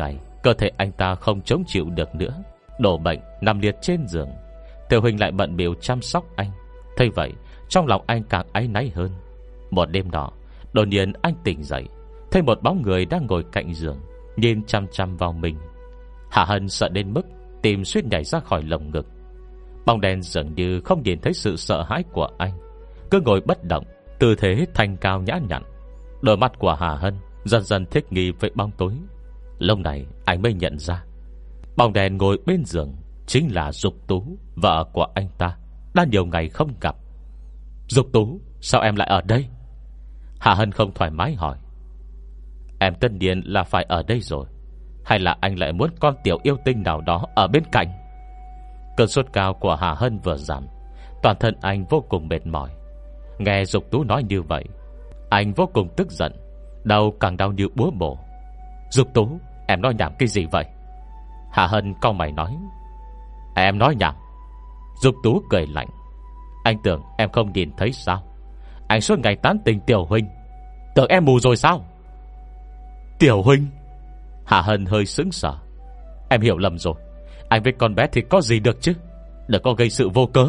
Cơ thể anh ta không chống chịu được nữa, đổ bệnh nằm liệt trên giường. Tiểu Huỳnh lại bận bịu chăm sóc anh. Thấy vậy, trong lòng anh càng áy náy hơn. Một đêm đó, đột nhiên anh tỉnh dậy, thấy một bóng người đang ngồi cạnh giường, nhìn chăm chăm vào mình. Hạ Hân sợ đến mức tim suýt nhảy ra khỏi lồng ngực. Bóng đen dường như không nhìn thấy sự sợ hãi của anh, cứ ngồi bất động, tư thế thanh cao nhã nhặn. Đôi mắt của Hạ Hân dần dần thích nghi với bóng tối. Lúc này anh mới nhận ra, bóng đen ngồi bên giường chính là Dục Tú, vợ của anh ta, đã nhiều ngày không gặp. Dục Tú, sao em lại ở đây? Hạ Hân không thoải mái hỏi. Em tất nhiên là phải ở đây rồi. Hay là anh lại muốn con tiểu yêu tinh nào đó ở bên cạnh? Cơn sốt cao của Hạ Hân vừa giảm, toàn thân anh vô cùng mệt mỏi. Nghe Dục Tú nói như vậy, anh vô cùng tức giận, đầu càng đau như búa bổ. Dục Tú, em nói nhảm cái gì vậy? Hạ Hân cau mày nói. Em nói nhảm? Dục Tú cười lạnh. Anh tưởng em không nhìn thấy sao? Anh suốt ngày tán tỉnh Tiểu Huỳnh, tưởng em mù rồi sao? Tiểu Huỳnh? Hạ Hân hơi sững sờ. Em hiểu lầm rồi. Anh với con bé thì có gì được chứ, đừng có gây sự vô cớ.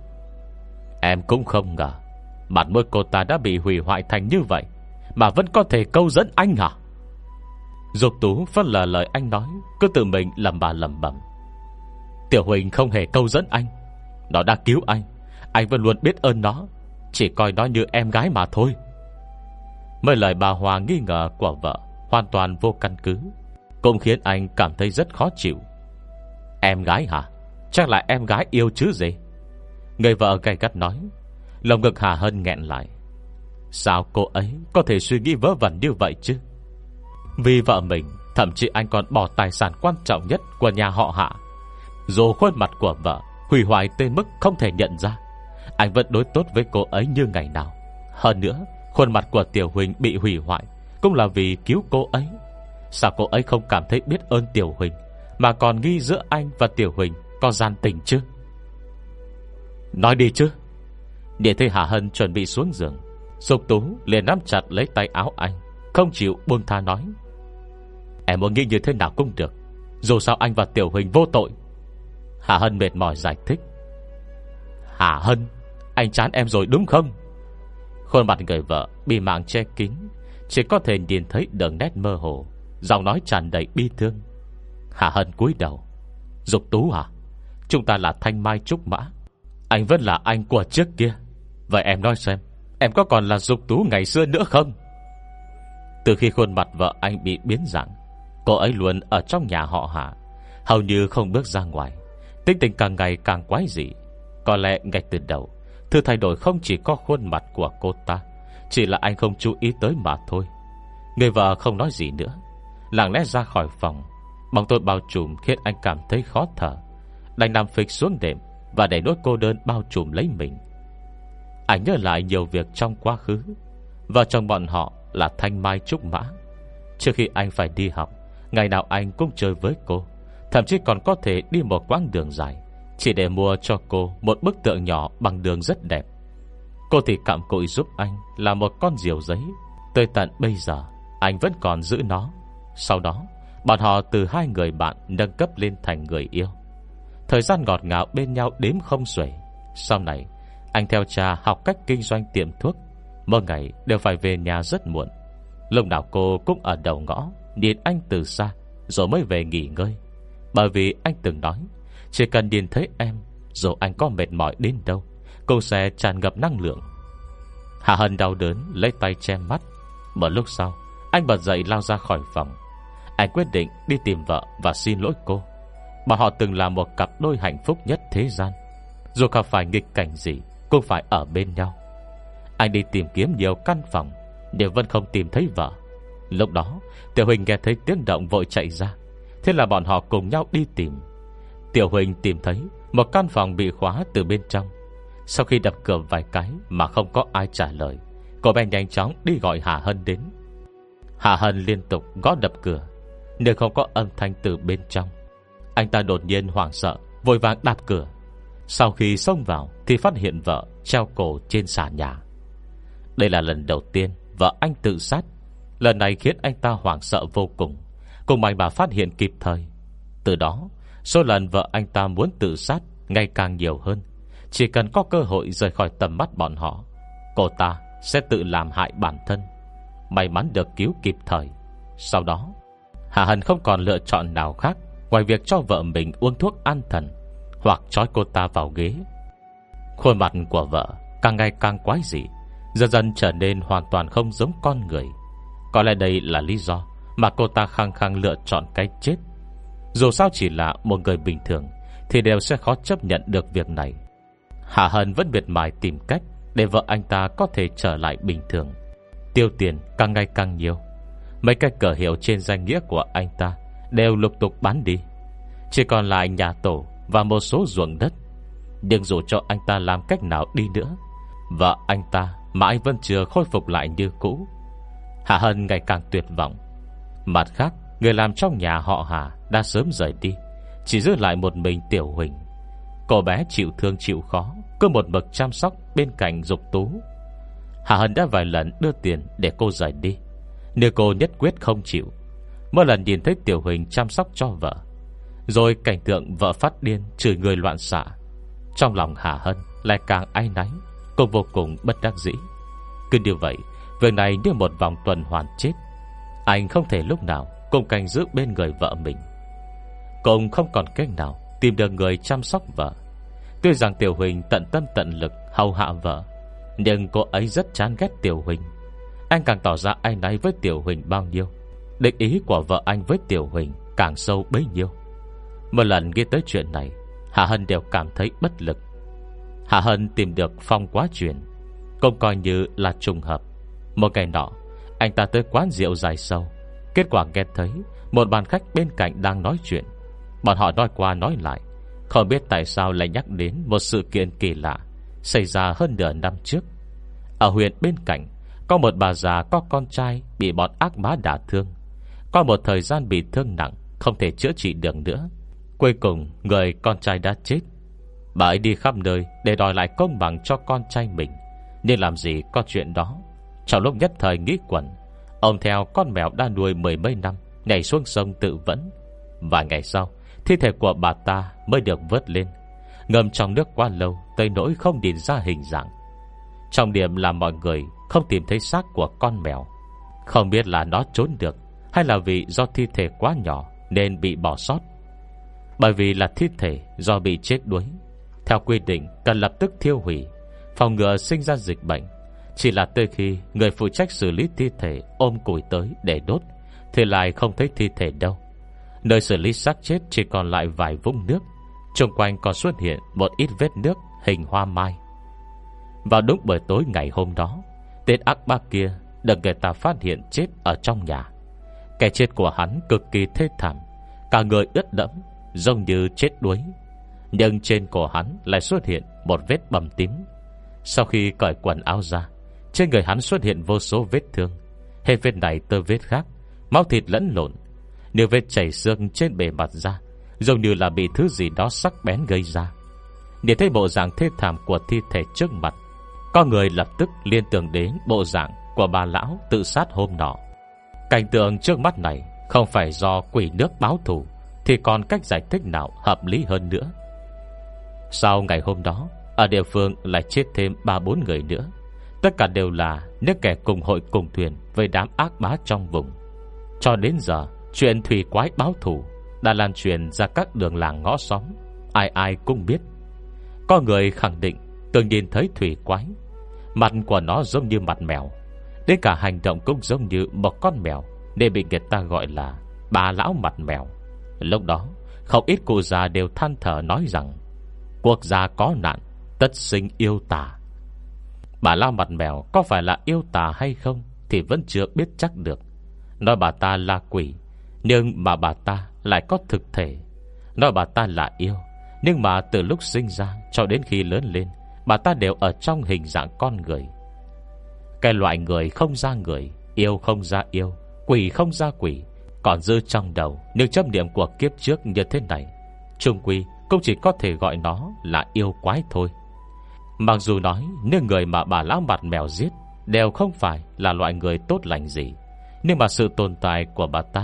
Em cũng không ngờ mặt mũi cô ta đã bị hủy hoại thành như vậy mà vẫn có thể câu dẫn anh hả? Dục Tú phớt lờ lời anh nói, cứ tự mình lẩm bẩm. Tiểu Huỳnh không hề câu dẫn anh, nó đã cứu anh vẫn luôn biết ơn nó, chỉ coi nó như em gái mà thôi. Mấy lời bà Hòa nghi ngờ của vợ hoàn toàn vô căn cứ, cũng khiến anh cảm thấy rất khó chịu. Em gái hả? Chắc là em gái yêu chứ gì? Người vợ gay gắt nói. Lòng ngực Hà Hân nghẹn lại. Sao cô ấy có thể suy nghĩ vớ vẩn như vậy chứ? Vì vợ mình, thậm chí anh còn bỏ tài sản quan trọng nhất của nhà họ Hạ. Dù khuôn mặt của vợ hủy hoại tới mức không thể nhận ra, anh vẫn đối tốt với cô ấy như ngày nào. Hơn nữa, khuôn mặt của Tiểu Huỳnh bị hủy hoại cũng là vì cứu cô ấy. Sao cô ấy không cảm thấy biết ơn Tiểu Huỳnh, mà còn nghi giữa anh và Tiểu Huỳnh có gian tình chứ? Nói đi chứ. Để thấy Hạ Hân chuẩn bị xuống giường, Dục Tú liền nắm chặt lấy tay áo anh, không chịu buông tha nói. Em muốn nghĩ như thế nào cũng được, dù sao anh và Tiểu Huỳnh vô tội. Hạ Hân mệt mỏi giải thích. Hạ Hân, anh chán em rồi đúng không? Khuôn mặt người vợ bị mảng che kín, chỉ có thể nhìn thấy đường nét mơ hồ, giọng nói tràn đầy bi thương. Hạ Hân cúi đầu. Dục Tú à, chúng ta là thanh mai trúc mã, anh vẫn là anh của trước kia. Vậy em nói xem, em có còn là Dục Tú ngày xưa nữa không? Từ khi khuôn mặt vợ anh bị biến dạng, cô ấy luôn ở trong nhà họ Hạ, hầu như không bước ra ngoài. Tính tình càng ngày càng quái dị. Có lẽ ngay từ đầu thứ thay đổi không chỉ có khuôn mặt của cô ta, chỉ là anh không chú ý tới mà thôi. Người vợ không nói gì nữa, lặng lẽ ra khỏi phòng. Bóng tối bao trùm khiến anh cảm thấy khó thở, đành nằm phịch xuống đệm và để nỗi cô đơn bao trùm lấy mình. Anh nhớ lại nhiều việc trong quá khứ. Vợ chồng bọn họ là thanh mai trúc mã. Trước khi anh phải đi học, ngày nào anh cũng chơi với cô, thậm chí còn có thể đi một quãng đường dài chỉ để mua cho cô một bức tượng nhỏ bằng đường rất đẹp. Cô thì cặm cụi giúp anh là một con diều giấy. Tới tận bây giờ anh vẫn còn giữ nó. Sau đó bọn họ từ hai người bạn nâng cấp lên thành người yêu. Thời gian ngọt ngào bên nhau đếm không xuể. Sau này anh theo cha học cách kinh doanh tiệm thuốc, mỗi ngày đều phải về nhà rất muộn. Lúc nào cô cũng ở đầu ngõ nhìn anh từ xa, rồi mới về nghỉ ngơi. Bởi vì anh từng nói, chỉ cần nhìn thấy em, dù anh có mệt mỏi đến đâu, cô sẽ tràn ngập năng lượng. Hạ Hân đau đớn lấy tay che mắt. Một lúc sau, anh bật dậy lao ra khỏi phòng. Anh quyết định đi tìm vợ và xin lỗi cô. Bọn họ từng là một cặp đôi hạnh phúc nhất thế gian. Dù gặp phải nghịch cảnh gì cũng phải ở bên nhau. Anh đi tìm kiếm nhiều căn phòng, nhưng vẫn không tìm thấy vợ. Lúc đó Tiểu Huỳnh nghe thấy tiếng động vội chạy ra. Thế là bọn họ cùng nhau đi tìm. Tiểu Huỳnh tìm thấy một căn phòng bị khóa từ bên trong. Sau khi đập cửa vài cái mà không có ai trả lời, cô bé nhanh chóng đi gọi Hạ Hân đến. Hạ Hân liên tục gõ đập cửa, nhưng không có âm thanh từ bên trong. Anh ta đột nhiên hoảng sợ, vội vàng đạp cửa. Sau khi xông vào thì phát hiện vợ treo cổ trên sàn nhà. Đây là lần đầu tiên vợ anh tự sát. Lần này khiến anh ta hoảng sợ vô cùng. Cùng may bà phát hiện kịp thời. Từ đó số lần vợ anh ta muốn tự sát ngày càng nhiều hơn. Chỉ cần có cơ hội rời khỏi tầm mắt bọn họ, cô ta sẽ tự làm hại bản thân. May mắn được cứu kịp thời. Sau đó Hạ Hân không còn lựa chọn nào khác ngoài việc cho vợ mình uống thuốc an thần hoặc trói cô ta vào ghế. Khuôn mặt của vợ càng ngày càng quái dị, dần dần trở nên hoàn toàn không giống con người. Có lẽ đây là lý do mà cô ta khăng khăng lựa chọn cái chết. Dù sao chỉ là một người bình thường thì đều sẽ khó chấp nhận được việc này. Hạ Hân vẫn miệt mài tìm cách để vợ anh ta có thể trở lại bình thường. Tiêu tiền càng ngày càng nhiều. Mấy cái cờ hiệu trên danh nghĩa của anh ta đều lục tục bán đi. Chỉ còn lại nhà tổ và một số ruộng đất. Nhưng dù cho anh ta làm cách nào đi nữa, vợ anh ta mãi vẫn chưa khôi phục lại như cũ. Hạ Hân ngày càng tuyệt vọng. Mặt khác, người làm trong nhà họ Hà đã sớm rời đi, chỉ giữ lại một mình Tiểu Huỳnh. Cô bé chịu thương chịu khó, cứ một mực chăm sóc bên cạnh Dục Tú. Hạ Hân đã vài lần đưa tiền để cô rời đi, nhưng cô nhất quyết không chịu. Mỗi lần nhìn thấy Tiểu Huỳnh chăm sóc cho vợ, rồi cảnh tượng vợ phát điên chửi người loạn xạ, trong lòng Hạ Hân lại càng áy náy, cũng vô cùng bất đắc dĩ. Cứ như vậy, việc này như một vòng tuần hoàn chết. Anh không thể lúc nào cùng canh giữ bên người vợ mình, cũng không còn cách nào tìm được người chăm sóc vợ. Tuy rằng Tiểu Huỳnh tận tâm tận lực hầu hạ vợ, nhưng cô ấy rất chán ghét Tiểu Huỳnh. Anh càng tỏ ra áy náy với Tiểu Huỳnh bao nhiêu, địch ý của vợ anh với Tiểu Huỳnh càng sâu bấy nhiêu. Một lần nghe tới chuyện này, Hạ Hân đều cảm thấy bất lực. Hạ Hân tìm được Phong Quá Truyền, cũng coi như là trùng hợp. Một ngày nọ, anh ta tới quán rượu Dài Sâu. Kết quả nghe thấy một bàn khách bên cạnh đang nói chuyện. Bọn họ nói qua nói lại, không biết tại sao lại nhắc đến một sự kiện kỳ lạ xảy ra hơn nửa năm trước. Ở huyện bên cạnh có một bà già có con trai bị bọn ác bá đả thương. Qua một thời gian bị thương nặng, không thể chữa trị được nữa. Cuối cùng người con trai đã chết. Bà ấy đi khắp nơi để đòi lại công bằng cho con trai mình, nhưng làm gì có chuyện đó. Trong lúc nhất thời nghĩ quẩn, ông theo con mèo đã nuôi mười mấy năm nhảy xuống sông tự vẫn. Vài ngày sau, thi thể của bà ta mới được vớt lên, ngâm trong nước quá lâu tới nỗi không nhìn ra hình dạng. Trọng điểm là mọi người không tìm thấy xác của con mèo. Không biết là nó trốn được, hay là vì do thi thể quá nhỏ nên bị bỏ sót. Bởi vì là thi thể do bị chết đuối, theo quy định cần lập tức thiêu hủy, phòng ngừa sinh ra dịch bệnh. Chỉ là tới khi người phụ trách xử lý thi thể ôm củi tới để đốt thì lại không thấy thi thể đâu. Nơi xử lý xác chết chỉ còn lại vài vũng nước, xung quanh còn xuất hiện một ít vết nước hình hoa mai. Vào đúng buổi tối ngày hôm đó, tên ác bá kia được người ta phát hiện chết ở trong nhà. Cái chết của hắn cực kỳ thê thảm, cả người ướt đẫm giống như chết đuối. Nhưng trên cổ hắn lại xuất hiện một vết bầm tím. Sau khi cởi quần áo ra, trên người hắn xuất hiện vô số vết thương, hết vết này tới vết khác, máu thịt lẫn lộn. Nếu vết chảy xương trên bề mặt da, giống như là bị thứ gì đó sắc bén gây ra. Nhìn thấy bộ dạng thê thảm của thi thể trước mặt, có người lập tức liên tưởng đến bộ dạng của bà lão tự sát hôm nọ. Cảnh tượng trước mắt này không phải do quỷ nước báo thù thì còn cách giải thích nào hợp lý hơn nữa. Sau ngày hôm đó, ở địa phương lại chết thêm 3-4 người nữa. Tất cả đều là những kẻ cùng hội cùng thuyền với đám ác bá trong vùng. Cho đến giờ, chuyện thủy quái báo thù đã lan truyền ra các đường làng ngõ xóm, ai ai cũng biết. Có người khẳng định từng nhìn thấy thủy quái. Mặt của nó giống như mặt mèo, đến cả hành động cũng giống như một con mèo, nên bị người ta gọi là bà lão mặt mèo. Lúc đó, không ít cụ già đều than thở nói rằng quốc gia có nạn, tất sinh yêu tà. Bà lão mặt mèo có phải là yêu tà hay không thì vẫn chưa biết chắc được. Nói bà ta là quỷ, nhưng mà bà ta lại có thực thể. Nói bà ta là yêu, nhưng mà từ lúc sinh ra cho đến khi lớn lên, bà ta đều ở trong hình dạng con người. Cái loại người không ra người, yêu không ra yêu, quỷ không ra quỷ, còn dư trong đầu những chấp niệm của kiếp trước như thế này, chung quy cũng chỉ có thể gọi nó là yêu quái thôi. Mặc dù nói những người mà bà lão mặt mèo giết đều không phải là loại người tốt lành gì, nhưng mà sự tồn tại của bà ta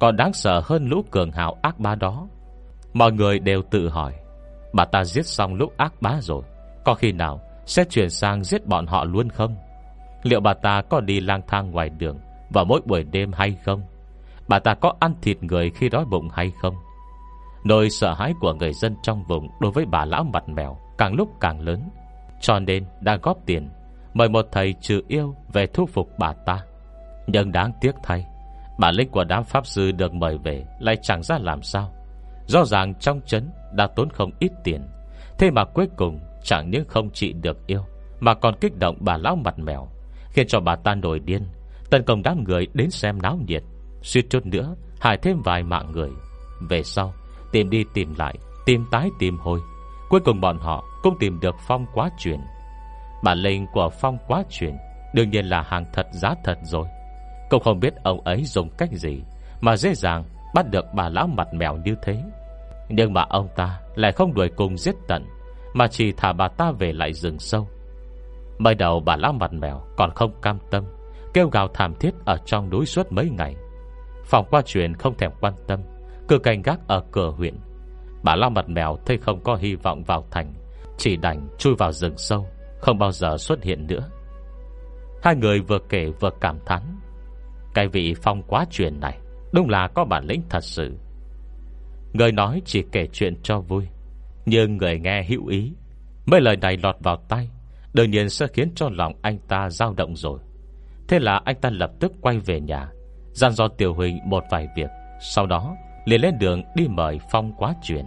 còn đáng sợ hơn lũ cường hào ác bá đó. Mọi người đều tự hỏi, bà ta giết xong lũ ác bá rồi, có khi nào sẽ chuyển sang giết bọn họ luôn không? Liệu bà ta có đi lang thang ngoài đường vào mỗi buổi đêm hay không? Bà ta có ăn thịt người khi đói bụng hay không? Nỗi sợ hãi của người dân trong vùng đối với bà lão mặt mèo càng lúc càng lớn, cho nên đã góp tiền mời một thầy trừ yêu về thu phục bà ta. Nhưng đáng tiếc thay, bản lĩnh của đám pháp sư được mời về lại chẳng ra làm sao. Rõ ràng trong trấn đã tốn không ít tiền, thế mà cuối cùng chẳng những không trị được yêu, mà còn kích động bà lão mặt mèo, khiến cho bà ta nổi điên, tấn công đám người đến xem náo nhiệt, suýt chút nữa hại thêm vài mạng người. Về sau tìm đi tìm lại, tìm tái tìm hồi, cuối cùng bọn họ cũng tìm được Phong Quá Truyền. Bản lĩnh của Phong Quá Truyền đương nhiên là hàng thật giá thật rồi. Cũng không biết ông ấy dùng cách gì mà dễ dàng bắt được bà lão mặt mèo như thế. Nhưng mà ông ta lại không đuổi cùng giết tận, mà chỉ thả bà ta về lại rừng sâu. Mới đầu bà lão mặt mèo còn không cam tâm, kêu gào thảm thiết ở trong núi suốt mấy ngày. Phong Quá Truyền không thèm quan tâm, cứ canh gác ở cửa huyện. Bà lão mặt mèo thấy không có hy vọng vào thành, chỉ đành chui vào rừng sâu, không bao giờ xuất hiện nữa. Hai người vừa kể vừa cảm thán, cái vị Phong Quá Truyền này đúng là có bản lĩnh thật sự. Người nói chỉ kể chuyện cho vui, nhưng người nghe hữu ý. Mấy lời này lọt vào tai, đương nhiên sẽ khiến cho lòng anh ta dao động rồi. Thế là anh ta lập tức quay về nhà, dặn dò Tiểu Huỳnh một vài việc, sau đó liền lên đường đi mời Phong Quá Truyền.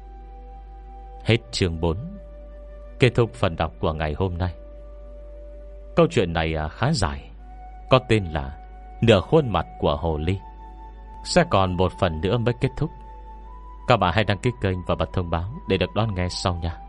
Hết chương 4. Kết thúc phần đọc của ngày hôm nay. Câu chuyện này khá dài, có tên là Nửa Khuôn Mặt của Hồ Ly. Sẽ còn một phần nữa mới kết thúc. Các bạn hãy đăng ký kênh và bật thông báo để được đón nghe sau nha.